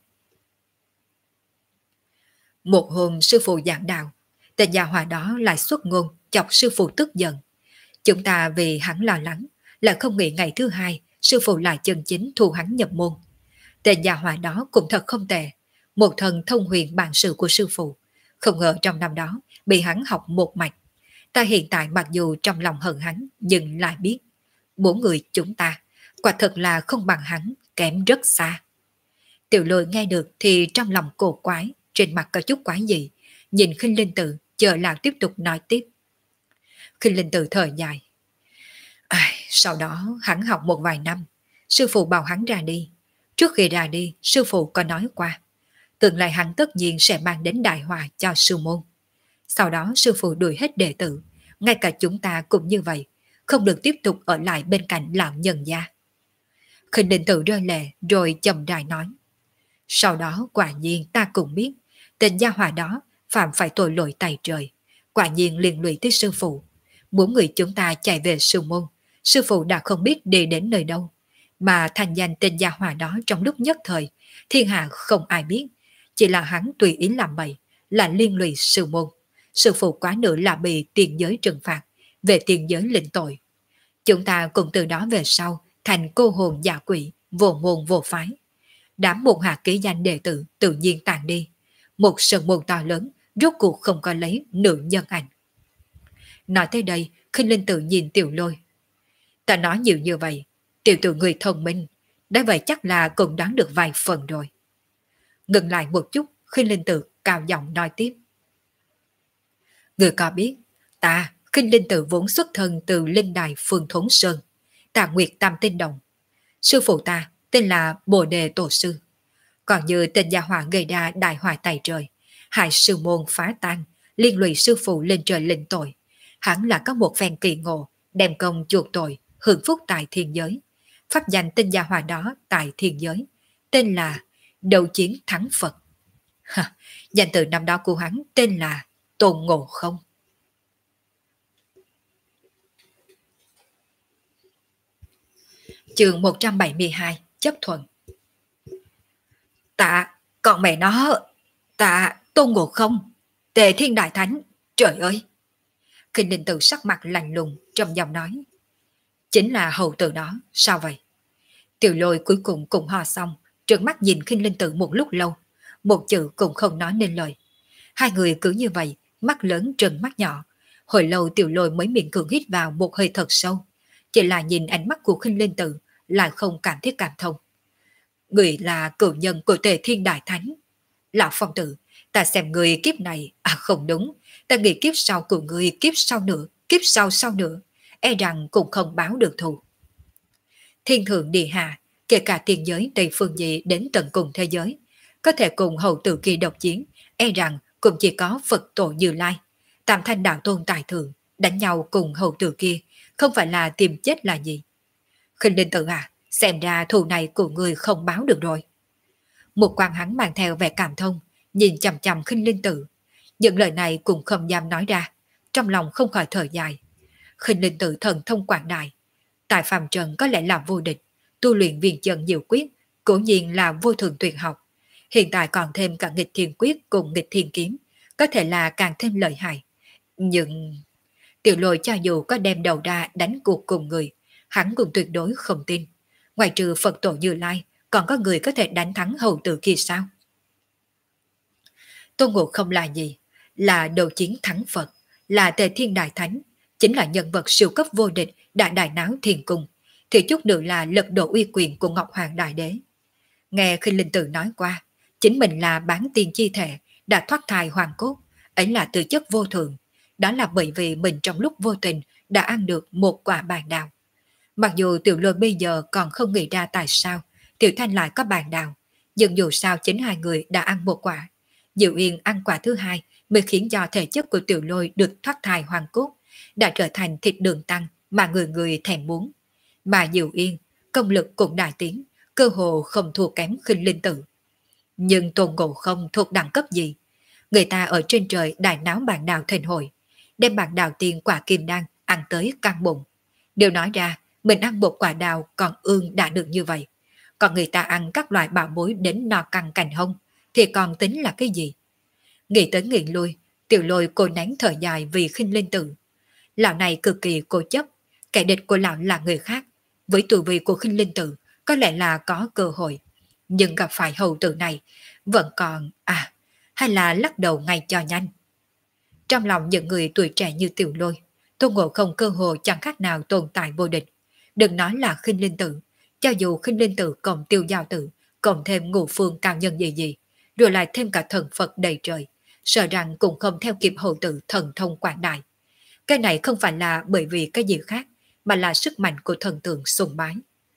[SPEAKER 1] Một hôm sư phụ giảng đạo, tên gia hỏa đó lại xuất ngôn chọc sư phụ tức giận. Chúng ta vì hắn lo lắng, lại không nghĩ ngày thứ hai sư phụ lại chân chính thu hắn nhập môn. Tên gia hỏa đó cũng thật không tệ, một thần thông huyền bản sự của sư phụ. Không ngờ trong năm đó bị hắn học một mạch. Ta hiện tại mặc dù trong lòng hận hắn, nhưng lại biết bốn người chúng ta quả thật là không bằng hắn, kém rất xa. Tiểu Lôi nghe được thì trong lòng cổ quái, trên mặt có chút quái dị, nhìn Khinh Linh Tự chờ lão tiếp tục nói tiếp. Khinh Linh Tự thở dài. Sau đó hắn học một vài năm, sư phụ bảo hắn ra đi. Trước khi ra đi, sư phụ có nói qua, tương lai hắn tất nhiên sẽ mang đến đại họa cho sư môn. Sau đó sư phụ đuổi hết đệ tử, ngay cả chúng ta cũng như vậy, không được tiếp tục ở lại bên cạnh lão nhân gia. Khinh Linh Tự rơi lệ rồi chậm rãi nói. Sau đó quả nhiên ta cũng biết, tên gia hỏa đó phạm phải tội lỗi tày trời, quả nhiên liên lụy tới sư phụ. Bốn người chúng ta chạy về sư môn, sư phụ đã không biết đi đến nơi đâu, mà thành danh tên gia hỏa đó trong lúc nhất thời, thiên hạ không ai biết, chỉ là hắn tùy ý làm bậy, là liên lụy sư môn. Sư phụ quá nữa là bị tiền giới trừng phạt, về tiền giới lĩnh tội. Chúng ta cùng từ đó về sau thành cô hồn giả quỷ, vô môn vô phái. Đám môn hạ ký danh đệ tử tự nhiên tàn đi. Một sơn môn to lớn, rốt cuộc không có lấy nữ nhân ảnh. Nói tới đây, Khinh Linh Tự nhìn Tiểu Lôi. Ta nói nhiều như vậy, tiểu tử người thông minh, đã vậy chắc là cũng đoán được vài phần rồi. Ngừng lại một chút, Khinh Linh Tự cao giọng nói tiếp. Người có biết, ta, Khinh Linh Tự vốn xuất thân từ linh đài Phương Thốn Sơn, Tà Nguyệt Tam Tinh Đồng. Sư phụ ta tên là Bồ Đề Tổ Sư. Còn như tên gia hỏa gây ra đại họa tày trời, hại sư môn phá tan, liên lụy sư phụ lên trời lĩnh tội. Hắn là có một phen kỳ ngộ, đem công chuộc tội, hưởng phúc tại thiên giới. Pháp danh tên gia hỏa đó tại thiên giới, tên là Đấu Chiến Thắng Phật. Danh từ năm đó của hắn tên là Tôn Ngộ Không. Chương 172 chấp thuận. Tạ, con mẹ nó, tạ Tôn Ngộ Không, Tề Thiên Đại Thánh, trời ơi. Khinh Linh Tự sắc mặt lạnh lùng, trầm giọng nói. Chính là hầu tử đó, sao vậy? Tiểu Lôi cuối cùng cũng ho xong, trợn mắt nhìn Khinh Linh Tự một lúc lâu, một chữ cũng không nói nên lời. Hai người cứ như vậy, mắt lớn trừng mắt nhỏ. Hồi lâu Tiểu Lôi mới miệng cưỡng hít vào một hơi thật sâu. Chỉ là nhìn ánh mắt của Khinh Linh Tự, lại không cảm thấy cảm thông. Người là cựu nhân của Tề Thiên Đại Thánh. Lão Phong Tử, ta xem người kiếp này, không đúng, ta nghĩ kiếp sau của người, kiếp sau nữa, kiếp sau nữa, e rằng cũng không báo được thù. Thiên thượng địa hạ, kể cả tiền giới Tây Phương Nhị đến tận cùng thế giới, có thể cùng hậu tử kỳ độc chiến, e rằng cũng chỉ có Phật tổ Như Lai, Tam Thanh Đạo Tôn Tài Thượng, đánh nhau cùng hậu tử kia, không phải là tìm chết là gì. Khinh Linh Tự xem ra thù này của người không báo được rồi. Một quan hắn mang theo vẻ cảm thông, nhìn chằm chằm Khinh Linh Tự. Những lời này cũng không dám nói ra, trong lòng không khỏi thở dài. Khinh Linh Tự thần thông quảng đại, tại phàm trần có lẽ là vô địch, tu luyện viên chân nhiều quyết, cố nhiên là vô thường tuyệt học. Hiện tại còn thêm cả nghịch thiên quyết cùng nghịch thiên kiếm, có thể là càng thêm lợi hại. Nhưng Tiểu Lôi cho dù có đem đầu ra đánh cuộc cùng người, hắn cũng tuyệt đối không tin. Ngoài trừ Phật tổ Như Lai, còn có người có thể đánh thắng hầu tử kia sao? Tôn Ngộ Không là gì? Là Đấu Chiến Thắng Phật, là Tề Thiên Đại Thánh, chính là nhân vật siêu cấp vô địch đã đại náo thiên cung. thì chút nữa là lật đổ uy quyền của Ngọc Hoàng Đại Đế. Nghe Khinh Linh Tử nói qua, chính mình là bán tiên chi thể, đã thoát thai hoàng cốt, ấy là tư chất vô thường. Đó là bởi vì mình trong lúc vô tình đã ăn được một quả bàn đào. Mặc dù Tiểu Lôi bây giờ còn không nghĩ ra tại sao Tiểu Thanh lại có bàn đào, nhưng dù sao chính hai người đã ăn một quả. Diệu Yên ăn quả thứ hai mới khiến cho thể chất của Tiểu Lôi được thoát thai hoàng cốt, đã trở thành thịt đường tăng mà người người thèm muốn. Mà Diệu Yên, công lực cũng đại tiến, cơ hồ không thua kém Khinh Linh Tử. Nhưng Tôn Ngộ Không thuộc đẳng cấp gì? Người ta ở trên trời đại náo bàn đào thịnh hội, đem bàn đào tiên quả kim đan ăn tới căng bụng. Điều nói ra, mình ăn một quả đào còn ương đã được như vậy. Còn người ta ăn các loại bảo bối đến no căng cành hông, thì còn tính là cái gì? Nghĩ tới nghĩ lui, Tiểu Lôi cô nén thở dài vì Khinh Linh Tử. Lão này cực kỳ cố chấp, kẻ địch của lão là người khác. Với tu vi của Khinh Linh Tử, có lẽ là có cơ hội. Nhưng gặp phải hầu tử này, vẫn còn, hay là lắc đầu ngay cho nhanh. Trong lòng những người tuổi trẻ như Tiểu Lôi, Tôn Ngộ Không cơ hồ chẳng khác nào tồn tại vô địch. Đừng nói là Khinh Linh Tử, cho dù Khinh Linh Tử cộng Tiêu Giao Tử, cộng thêm ngũ phương cao nhân gì gì, rồi lại thêm cả thần Phật đầy trời, sợ rằng cũng không theo kịp hầu tử thần thông quảng đại. Cái này không phải là bởi vì cái gì khác, mà là sức mạnh của thần tượng sùng bái.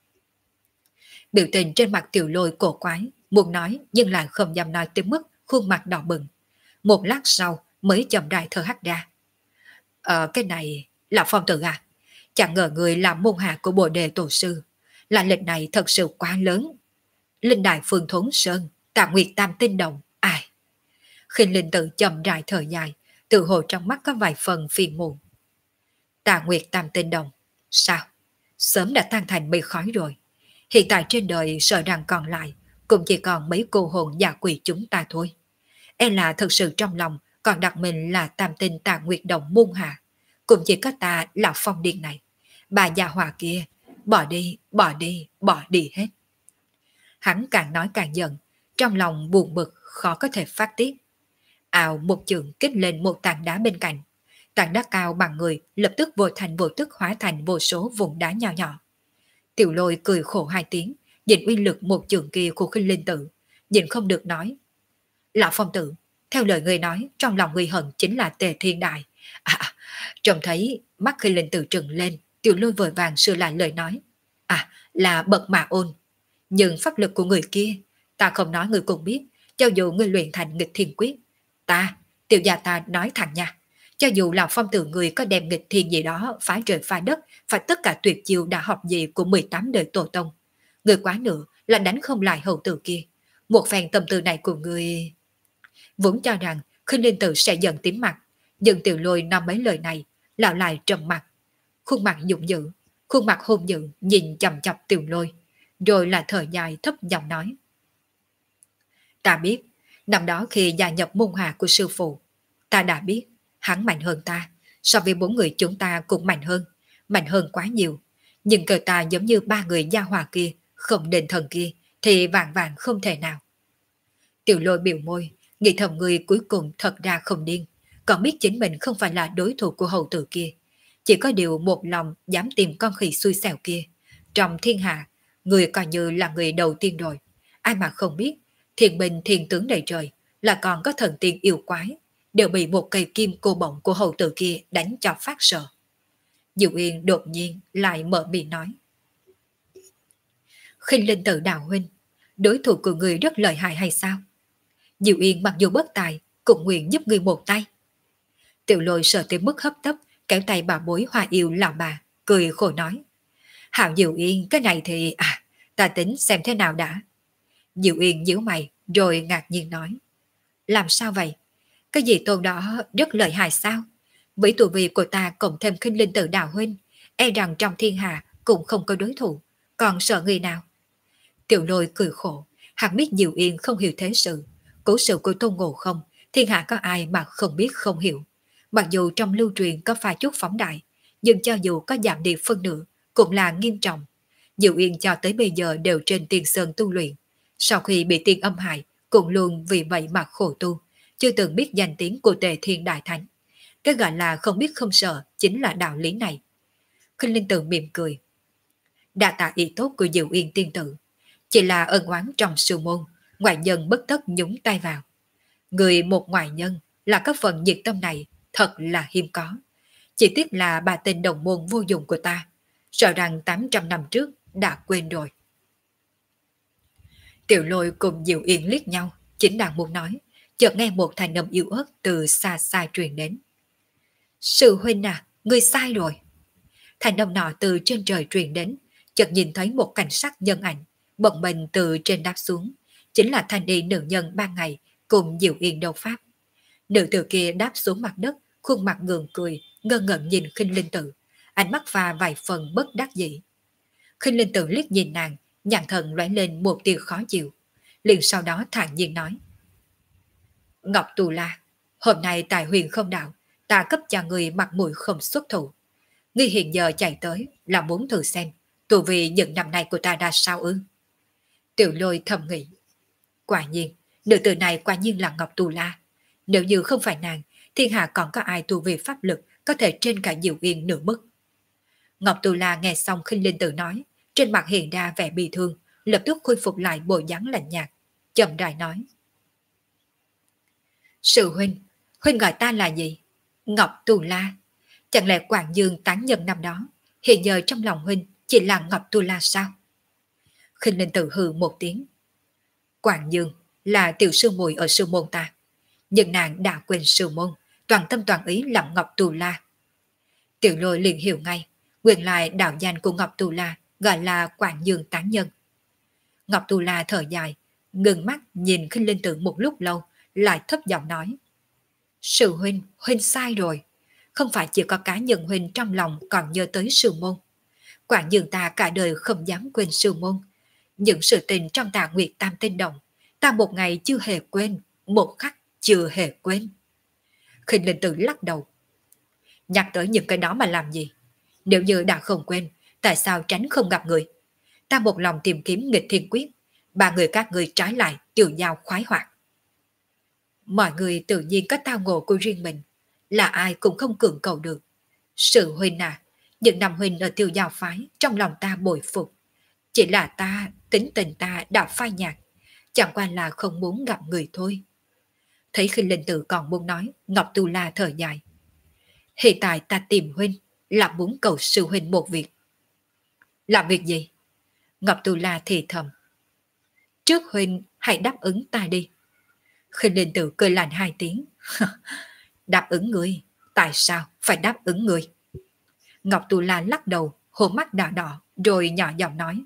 [SPEAKER 1] Biểu tình trên mặt Tiểu Lôi cổ quái, muốn nói nhưng lại không dám nói tới mức khuôn mặt đỏ bừng. Một lát sau mới chậm rãi thở hắt ra. Cái này là Phong Tử à? Chẳng ngờ người làm môn hạ của Bồ Đề Tổ Sư. Là lịch này thật sự quá lớn. Linh Đại Phương Thốn Sơn, Tạ Nguyệt Tam Tinh Đồng, ai? Khinh Linh Tử chậm rãi thở dài, tự hồ trong mắt có vài phần phiền muộn. Tạ Nguyệt Tam Tinh Đồng, sao? Sớm đã tan thành mây khói rồi. Hiện tại trên đời sợ rằng còn lại cũng chỉ còn mấy cô hồn giả quỷ chúng ta thôi. Em là thực sự trong lòng còn đặt mình là Tam Tinh Tạ Nguyệt Đồng môn hạ. Cũng chỉ có ta là Phong Điền này. Bà già hòa kia, bỏ đi, bỏ đi, bỏ đi hết. Hắn càng nói càng giận, trong lòng buồn bực khó có thể phát tiết. Ào một chưởng kích lên một tảng đá bên cạnh. Tảng đá cao bằng người lập tức vô thành vô tức hóa thành vô số vùng đá nhỏ nhỏ. Tiểu Lôi cười khổ hai tiếng, nhìn uy lực một chưởng kia của Khinh Linh Tử, nhìn không được nói. Lão Phong Tử, theo lời người nói, trong lòng người hận chính là Tề Thiên Đại. Trông thấy mắt Khinh Linh Tử trừng lên, Tiểu Lôi vội vàng sửa lại lời nói. Là bậc mà ôn. Nhưng pháp lực của người kia, ta không nói người cũng biết, cho dù người luyện thành nghịch thiên quyết. Tiểu gia ta nói thẳng nha, cho dù là Phong Tử người có đem nghịch thiên gì đó phá trời phá đất, phải tất cả tuyệt chiêu đã học gì của 18 đời tổ tông. Người quá nữa là đánh không lại hậu tử kia. Một phen tâm tư này của người... Vốn cho rằng Khinh Linh Tử sẽ giận tím mặt, nhưng Tiểu Lôi nói mấy lời này, lão lại trầm mặt. Khuôn mặt dũng dữ, khuôn mặt hôn dữ nhìn chằm chằm Tiểu Lôi, rồi là thở dài thấp giọng nói. Ta biết, năm đó khi gia nhập môn hạ của sư phụ, ta đã biết hắn mạnh hơn ta, so với 4 người chúng ta cũng mạnh hơn quá nhiều. Nhưng cờ ta giống như 3 người gia hòa kia, không đền thần kia, thì vạn vạn không thể nào. Tiểu Lôi biểu môi, nghĩ thầm người cuối cùng thật ra không điên, còn biết chính mình không phải là đối thủ của hầu tử kia. Chỉ có điều một lòng dám tìm con khỉ xui xẻo kia. Trong thiên hạ, người coi như là người đầu tiên rồi. Ai mà không biết, thiên binh thiên tướng đầy trời, là còn có thần tiên yêu quái, đều bị một cây kim cô bổng của hầu tử kia đánh cho phát sợ. Diệu Yên đột nhiên lại mở miệng nói. Khinh Linh Tử đạo huynh, đối thủ của người rất lợi hại hay sao? Diệu Yên mặc dù bất tài, cũng nguyện giúp người một tay. Tiểu Lôi sợ tới mức hấp tấp, kéo tay bà bối hoa yêu lão bà, cười khổ nói. Hạo Diệu Yên, cái này thì... ta tính xem thế nào đã. Diệu Yên nhíu mày, rồi ngạc nhiên nói. Làm sao vậy? Cái gì tôn đó rất lợi hại sao? Với tu vi của ta cộng thêm Khinh Linh Tử đạo huynh, e rằng trong thiên hạ cũng không có đối thủ, còn sợ người nào? Tiểu Lôi cười khổ, hắn biết Diệu Yên không hiểu thế sự. Cố sự của Tôn Ngộ Không, thiên hạ có ai mà không biết không hiểu. Mặc dù trong lưu truyền có pha chút phóng đại, nhưng cho dù có giảm đi phân nửa, cũng là nghiêm trọng. Diệu Yên cho tới bây giờ đều trên tiên sơn tu luyện. Sau khi bị tiên âm hại, cũng luôn vì vậy mà khổ tu, chưa từng biết danh tiếng của Tề Thiên Đại Thánh. Cái gọi là không biết không sợ chính là đạo lý này. Khinh Linh Tử mỉm cười. Đa tạ ý tốt của Diệu Yên tiên tử. Chỉ là ân oán trong sư môn, ngoại nhân bất tất nhúng tay vào. Người một ngoại nhân là có phần nhiệt tâm này thật là hiếm có. Chỉ tiếc là bà tên đồng môn vô dụng của ta, sợ rằng 800 năm trước đã quên rồi. Tiểu Lôi cùng Diệu Yên liếc nhau, chính đang muốn nói, chợt nghe một thanh âm yếu ớt từ xa xa truyền đến. Sư huynh à, ngươi sai rồi. Thanh âm nọ từ trên trời truyền đến, chợt nhìn thấy một cảnh sắc nhân ảnh, bỗng mình từ trên đáp xuống, chính là thanh y nữ nhân ban ngày cùng Diệu Yên đấu pháp. Nữ tử kia đáp xuống mặt đất, khuôn mặt ngượng cười, ngơ ngẩn nhìn Khinh Linh Tử, ánh mắt pha vài phần bất đắc dĩ. Khinh Linh Tử liếc nhìn nàng, nhãn thần lóe lên một tia khó chịu, liền sau đó thản nhiên nói: Ngọc Tù La, hôm nay tại Huyền Không Đạo, ta cấp cho người mặt mũi không xuất thủ. Ngươi hiện giờ chạy tới là muốn thử xem tù vì những năm nay của ta đã sao ư? Tiểu Lôi thầm nghĩ, quả nhiên, nữ tử này quả nhiên là Ngọc Tù La. Nếu như không phải nàng, thiên hạ còn có ai tu vi pháp lực có thể trên cả Diệu Yên nửa mức. Ngọc Tù La nghe xong Khinh Linh Tử nói, trên mặt hiện ra vẻ bi thương, lập tức khôi phục lại bộ dáng lạnh nhạt, chậm rãi nói: Sư huynh, huynh gọi ta là gì? Ngọc Tù La. Chẳng lẽ Quảng Dương tán nhân năm đó, hiện giờ trong lòng huynh chỉ là Ngọc Tù La sao? Khinh Linh Tử hừ một tiếng. Quảng Dương là tiểu sư muội ở sư môn ta, nhưng nàng đã quên sư môn, toàn tâm toàn ý làm Ngọc Tù La. Tiểu Lôi liền hiểu ngay, nguyên lại đạo danh của Ngọc Tù La gọi là Quảng Dương tán nhân. Ngọc Tù La thở dài, ngừng mắt nhìn Khinh Linh Tử một lúc lâu, lại thấp giọng nói: Sư huynh, huynh sai rồi. Không phải chỉ có cá nhân huynh trong lòng còn nhớ tới sư môn. Quảng Dương ta cả đời không dám quên sư môn. Những sự tình trong Tà Nguyệt Tam Tinh Động, ta một ngày chưa hề quên, một khắc chưa hề quên. Khinh Linh Tử lắc đầu. Nhắc tới những cái đó mà làm gì? Nếu như đã không quên, tại sao tránh không gặp người? Ta một lòng tìm kiếm nghịch thiên quyết, ba người các người trái lại tiểu giao khoái hoạt. Mọi người tự nhiên có tao ngộ của riêng mình, là ai cũng không cưỡng cầu được. Sự huynh à, những năm huynh ở tiêu giao phái trong lòng ta bội phục. Chỉ là ta, tính tình ta đã phai nhạt, chẳng qua là không muốn gặp người thôi. Thấy Khinh Linh Tử còn muốn nói, Ngọc Tu La thở dài. Hiện tại ta tìm huynh là muốn cầu sư huynh một việc. Làm việc gì? Ngọc Tu La thì thầm. Trước huynh hãy đáp ứng ta đi. Khinh Linh Tử cười lạnh hai tiếng. Đáp ứng người? Tại sao phải đáp ứng người? Ngọc Tu La lắc đầu, hô mắt đỏ đỏ, rồi nhỏ giọng nói.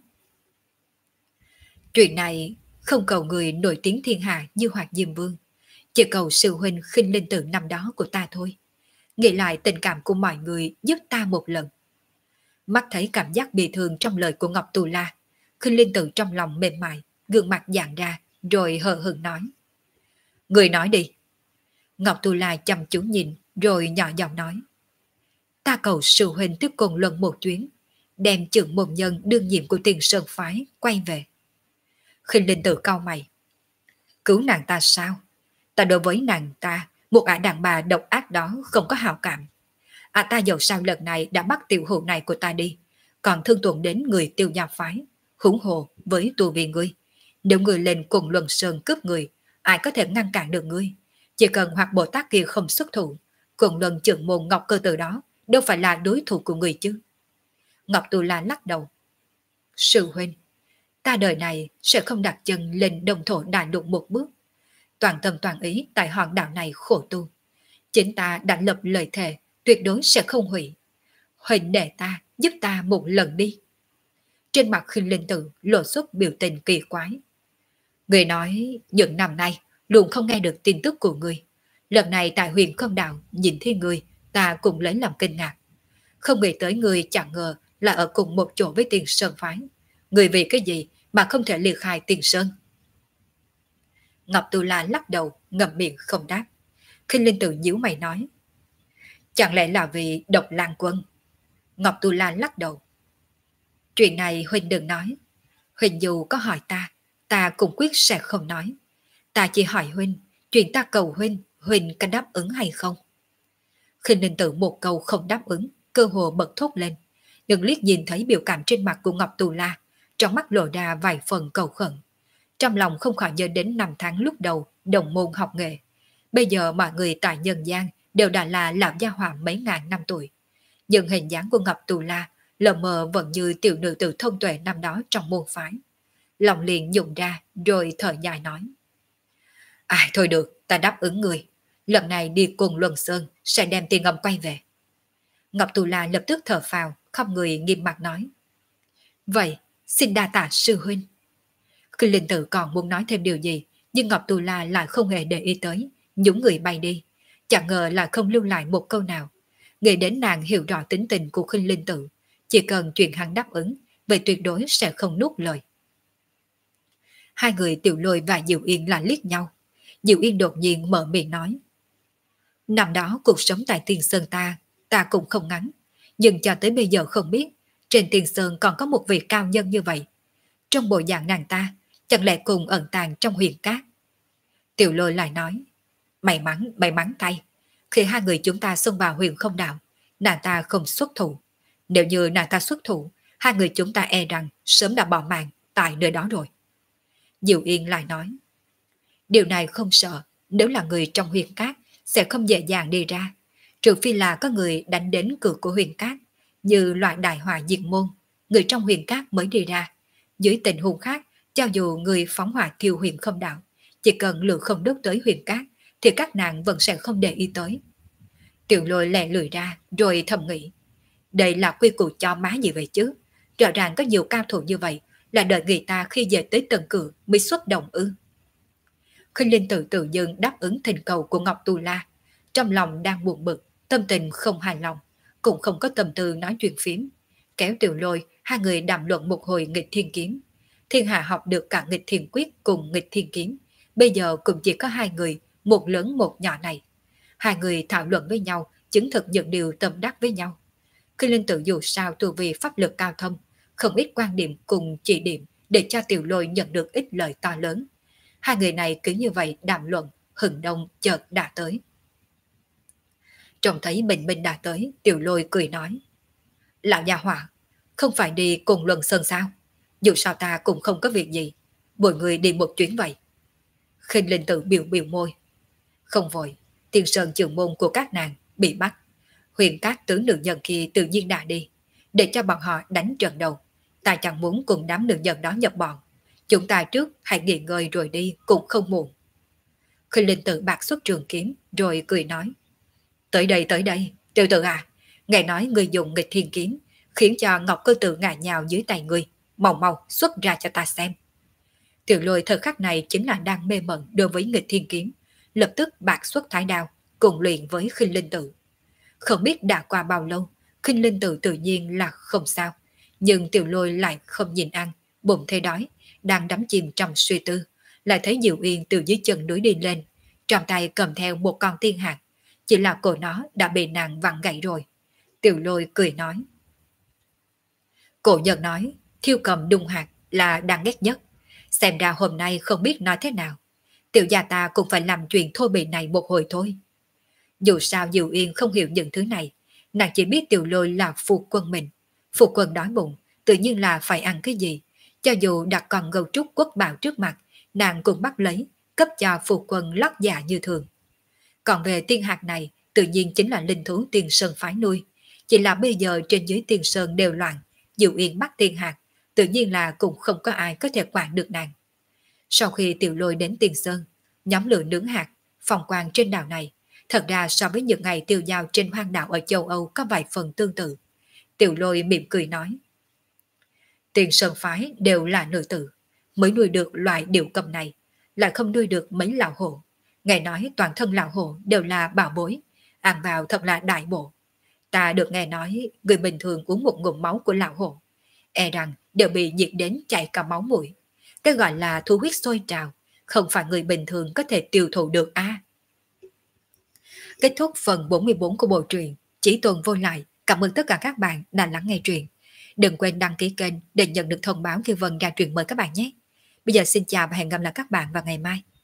[SPEAKER 1] Chuyện này không cầu người nổi tiếng thiên hạ như Hoạt Diêm Vương, chỉ cầu sư huynh Khinh Linh Tử năm đó của ta thôi. Nghĩ lại tình cảm của mọi người giúp ta một lần. Mắt thấy cảm giác bị thương trong lời của Ngọc Tu La, Khinh Linh Tử trong lòng mềm mại, gương mặt dạng ra, rồi hờ hững nói. Người nói đi. Ngọc Tu La chăm chú nhìn, rồi nhỏ giọng nói. Ta cầu sư huynh tiếp cùng lần một chuyến, đem trưởng môn nhân đương nhiệm của Tiền Sơn Phái quay về. Khinh Linh Tử cau mày. Cứu nàng ta sao? Ta đối với nàng ta, một ả đàn bà độc ác đó không có hào cảm. Ta dẫu sao lần này đã bắt tiểu hữu này của ta đi, còn thương tổn đến người Tiêu Gia Phái, hủng hộ với tù vì ngươi. Nếu ngươi lên cùng Luân Sơn cướp người, ai có thể ngăn cản được ngươi? Chỉ cần Hoạt Bồ Tát kia không xuất thủ, cùng Luân trưởng môn Ngọc Cơ Tử đó đâu phải là đối thủ của người chứ. Ngọc Tu La lắc đầu. Sư huynh, ta đời này sẽ không đặt chân lên đồng thổ đại lục một bước. Toàn tâm toàn ý tại hòn đảo này khổ tu. Chính ta đã lập lời thề tuyệt đối sẽ không hủy. Huỳnh để ta, giúp ta một lần đi. Trên mặt Khinh Linh Tử lộ xuất biểu tình kỳ quái. Người nói những năm nay luôn không nghe được tin tức của người. Lần này tại Huyền Không Đạo nhìn thấy người, ta cũng lấy làm kinh ngạc. Không nghĩ tới người chẳng ngờ là ở cùng một chỗ với Tiền Sơn Phái. Người vì cái gì mà không thể liệt khai Tiền Sơn? Ngọc Tu La lắc đầu, ngậm miệng không đáp. Khinh Linh Tử nhíu mày nói. Chẳng lẽ là vì Độc Lang Quân? Ngọc Tu La lắc đầu. Chuyện này Huỳnh đừng nói. Huỳnh dù có hỏi ta cũng quyết sẽ không nói. Ta chỉ hỏi Huỳnh, chuyện ta cầu Huỳnh, Huỳnh có đáp ứng hay không? Khinh Linh Tử một câu không đáp ứng, cơ hồ bật thốt lên. nhưng liếc nhìn thấy biểu cảm trên mặt của Ngọc Tù La, trong mắt lộ ra vài phần cầu khẩn. Trong lòng không khỏi nhớ đến năm tháng lúc đầu đồng môn học nghề. Bây giờ mọi người tại nhân gian đều đã là lão gia hỏa mấy ngàn năm tuổi. Nhưng hình dáng của Ngọc Tù La lờ mờ vẫn như tiểu nữ tử thông tuệ năm đó trong môn phái. Lòng liền dùng ra rồi thở dài nói. Ai thôi được, ta đáp ứng người. Lần này đi cùng Luân Sơn sẽ đem tiền ngầm quay về. Ngọc Tù La lập tức thở phào, không người nghiêm mặt nói. Vậy, xin đa tạ sư huynh. Khi linh tử còn muốn nói thêm điều gì, nhưng Ngọc Tù La lại không hề để ý tới, nhúng người bay đi. Chẳng ngờ là không lưu lại một câu nào. Nghĩ đến nàng hiểu rõ tính tình của khinh linh tử, chỉ cần chuyện hắn đáp ứng, vậy tuyệt đối sẽ không nuốt lời. Hai người Tiểu Lôi và Diệu Yên là liếc nhau. Diệu Yên đột nhiên mở miệng nói. Năm đó cuộc sống tại Tiên Sơn ta cũng không ngắn, nhưng cho tới bây giờ không biết, trên Tiên Sơn còn có một vị cao nhân như vậy. Trong bộ dạng nàng ta, chẳng lẽ cùng ẩn tàng trong huyền cát. Tiểu Lôi lại nói, may mắn thay, khi hai người chúng ta xông vào huyền không đạo, nàng ta không xuất thủ. Nếu như nàng ta xuất thủ, hai người chúng ta e rằng sớm đã bỏ mạng tại nơi đó rồi. Diệu Yên lại nói, điều này không sợ, nếu là người trong huyền cát sẽ không dễ dàng đi ra, trừ phi là có người đánh đến cửa của huyền cát, như loại đại hỏa diệt môn, người trong huyền cát mới đi ra. Dưới tình huống khác, cho dù người phóng hỏa thiêu huyền không đạo, chỉ cần lửa không đốt tới huyền cát, thì các nàng vẫn sẽ không để ý tới. Tiểu Lôi lè lười ra, rồi thầm nghĩ, đây là quy củ cho má gì vậy chứ? Rõ ràng có nhiều cao thủ như vậy, là đợi người ta khi về tới tận cửa mới xuất động ư. Khinh Linh Tử tự dưng đáp ứng thỉnh cầu của Ngọc Tu La, trong lòng đang buồn bực, tâm tình không hài lòng, cũng không có tâm tư nói chuyện phím. Kéo Tiểu Lôi, hai người đàm luận một hồi nghịch thiên kiếm. Thiên hạ học được cả nghịch thiên quyết cùng nghịch thiên kiếm, bây giờ cũng chỉ có hai người, một lớn một nhỏ này. Hai người thảo luận với nhau, chứng thực những điều tâm đắc với nhau. Khinh Linh Tử dù sao tu vì pháp lực cao thâm, không ít quan điểm cùng chỉ điểm để cho Tiểu Lôi nhận được ít lợi to lớn. Hai người này cứ như vậy đàm luận, hừng đông chợt đã tới. Trông thấy Bình Minh đã tới, Tiểu Lôi cười nói. Lão nhà hỏa, không phải đi cùng Luân Sơn sao? Dù sao ta cũng không có việc gì, mỗi người đi một chuyến vậy. Khinh Linh Tử biểu biểu môi. Không vội, Tiên Sơn trưởng môn của các nàng bị bắt. Huyền các tướng nữ nhân kia tự nhiên đã đi, để cho bọn họ đánh trận đầu. Ta chẳng muốn cùng đám nữ nhân đó nhập bọn. Chúng ta trước hãy nghỉ ngơi rồi đi cũng không muộn. Khinh Linh Tử bạc xuất trường kiếm rồi cười nói. Tới đây, tiểu tử à, nghe nói người dùng nghịch thiên kiếm, khiến cho Ngọc Cơ Tử ngã nhào dưới tay người. Mau xuất ra cho ta xem. Tiểu Lôi thời khắc này chính là đang mê mẩn đối với nghịch thiên kiếm, lập tức bạc xuất thái đao, cùng luyện với Khinh Linh Tử. Không biết đã qua bao lâu, Khinh Linh Tử tự nhiên là không sao, nhưng Tiểu Lôi lại không nhìn ăn, bụng thấy đói, đang đắm chìm trong suy tư, lại thấy Diệu Yên từ dưới chân núi đi lên, trong tay cầm theo một con tiên hạt, chỉ là cổ nó đã bị nàng vặn gãy rồi. Tiểu Lôi cười nói. Cổ nhân nói, thiêu cầm đung hạt là đáng ghét nhất, xem ra hôm nay không biết nói thế nào. Tiểu gia ta cũng phải làm chuyện thô bỉ này một hồi thôi. Dù sao Diệu Yên không hiểu những thứ này, nàng chỉ biết Tiểu Lôi là phu quân mình. Phu quân đói bụng, tự nhiên là phải ăn cái gì. Cho dù đặt con gấu trúc quốc bảo trước mặt, nàng cũng bắt lấy, cấp cho phu quân lót dạ như thường. Còn về tiên hạt này, tự nhiên chính là linh thú Tiên Sơn phái nuôi. Chỉ là bây giờ trên dưới Tiên Sơn đều loạn, Diệu Yên bắt tiên hạt, tự nhiên là cũng không có ai có thể quản được nàng. Sau khi Tiểu Lôi đến Tiên Sơn, nhóm lửa nướng hạt, phong quang trên đảo này, thật ra so với những ngày tiêu giao trên hoang đảo ở châu Âu có vài phần tương tự. Tiểu Lôi mỉm cười nói. Tiên Sơn phái đều là nữ tử, mới nuôi được loại điểu cầm này, lại không nuôi được mấy lão hổ. Nghe nói toàn thân lão hổ đều là bảo bối, ăn vào thật là đại bộ. Ta được nghe nói người bình thường uống một ngụm máu của lão hổ, e rằng đều bị diệt đến chảy cả máu mũi. Cái gọi là thu huyết sôi trào, không phải người bình thường có thể tiêu thụ được a. Kết thúc phần 44 của bộ truyện Chỉ Tuần Vô Lại. Cảm ơn tất cả các bạn đã lắng nghe truyện. Đừng quên đăng ký kênh để nhận được thông báo khi Vân ra truyện mới các bạn nhé. Bây giờ xin chào và hẹn gặp lại các bạn vào ngày mai.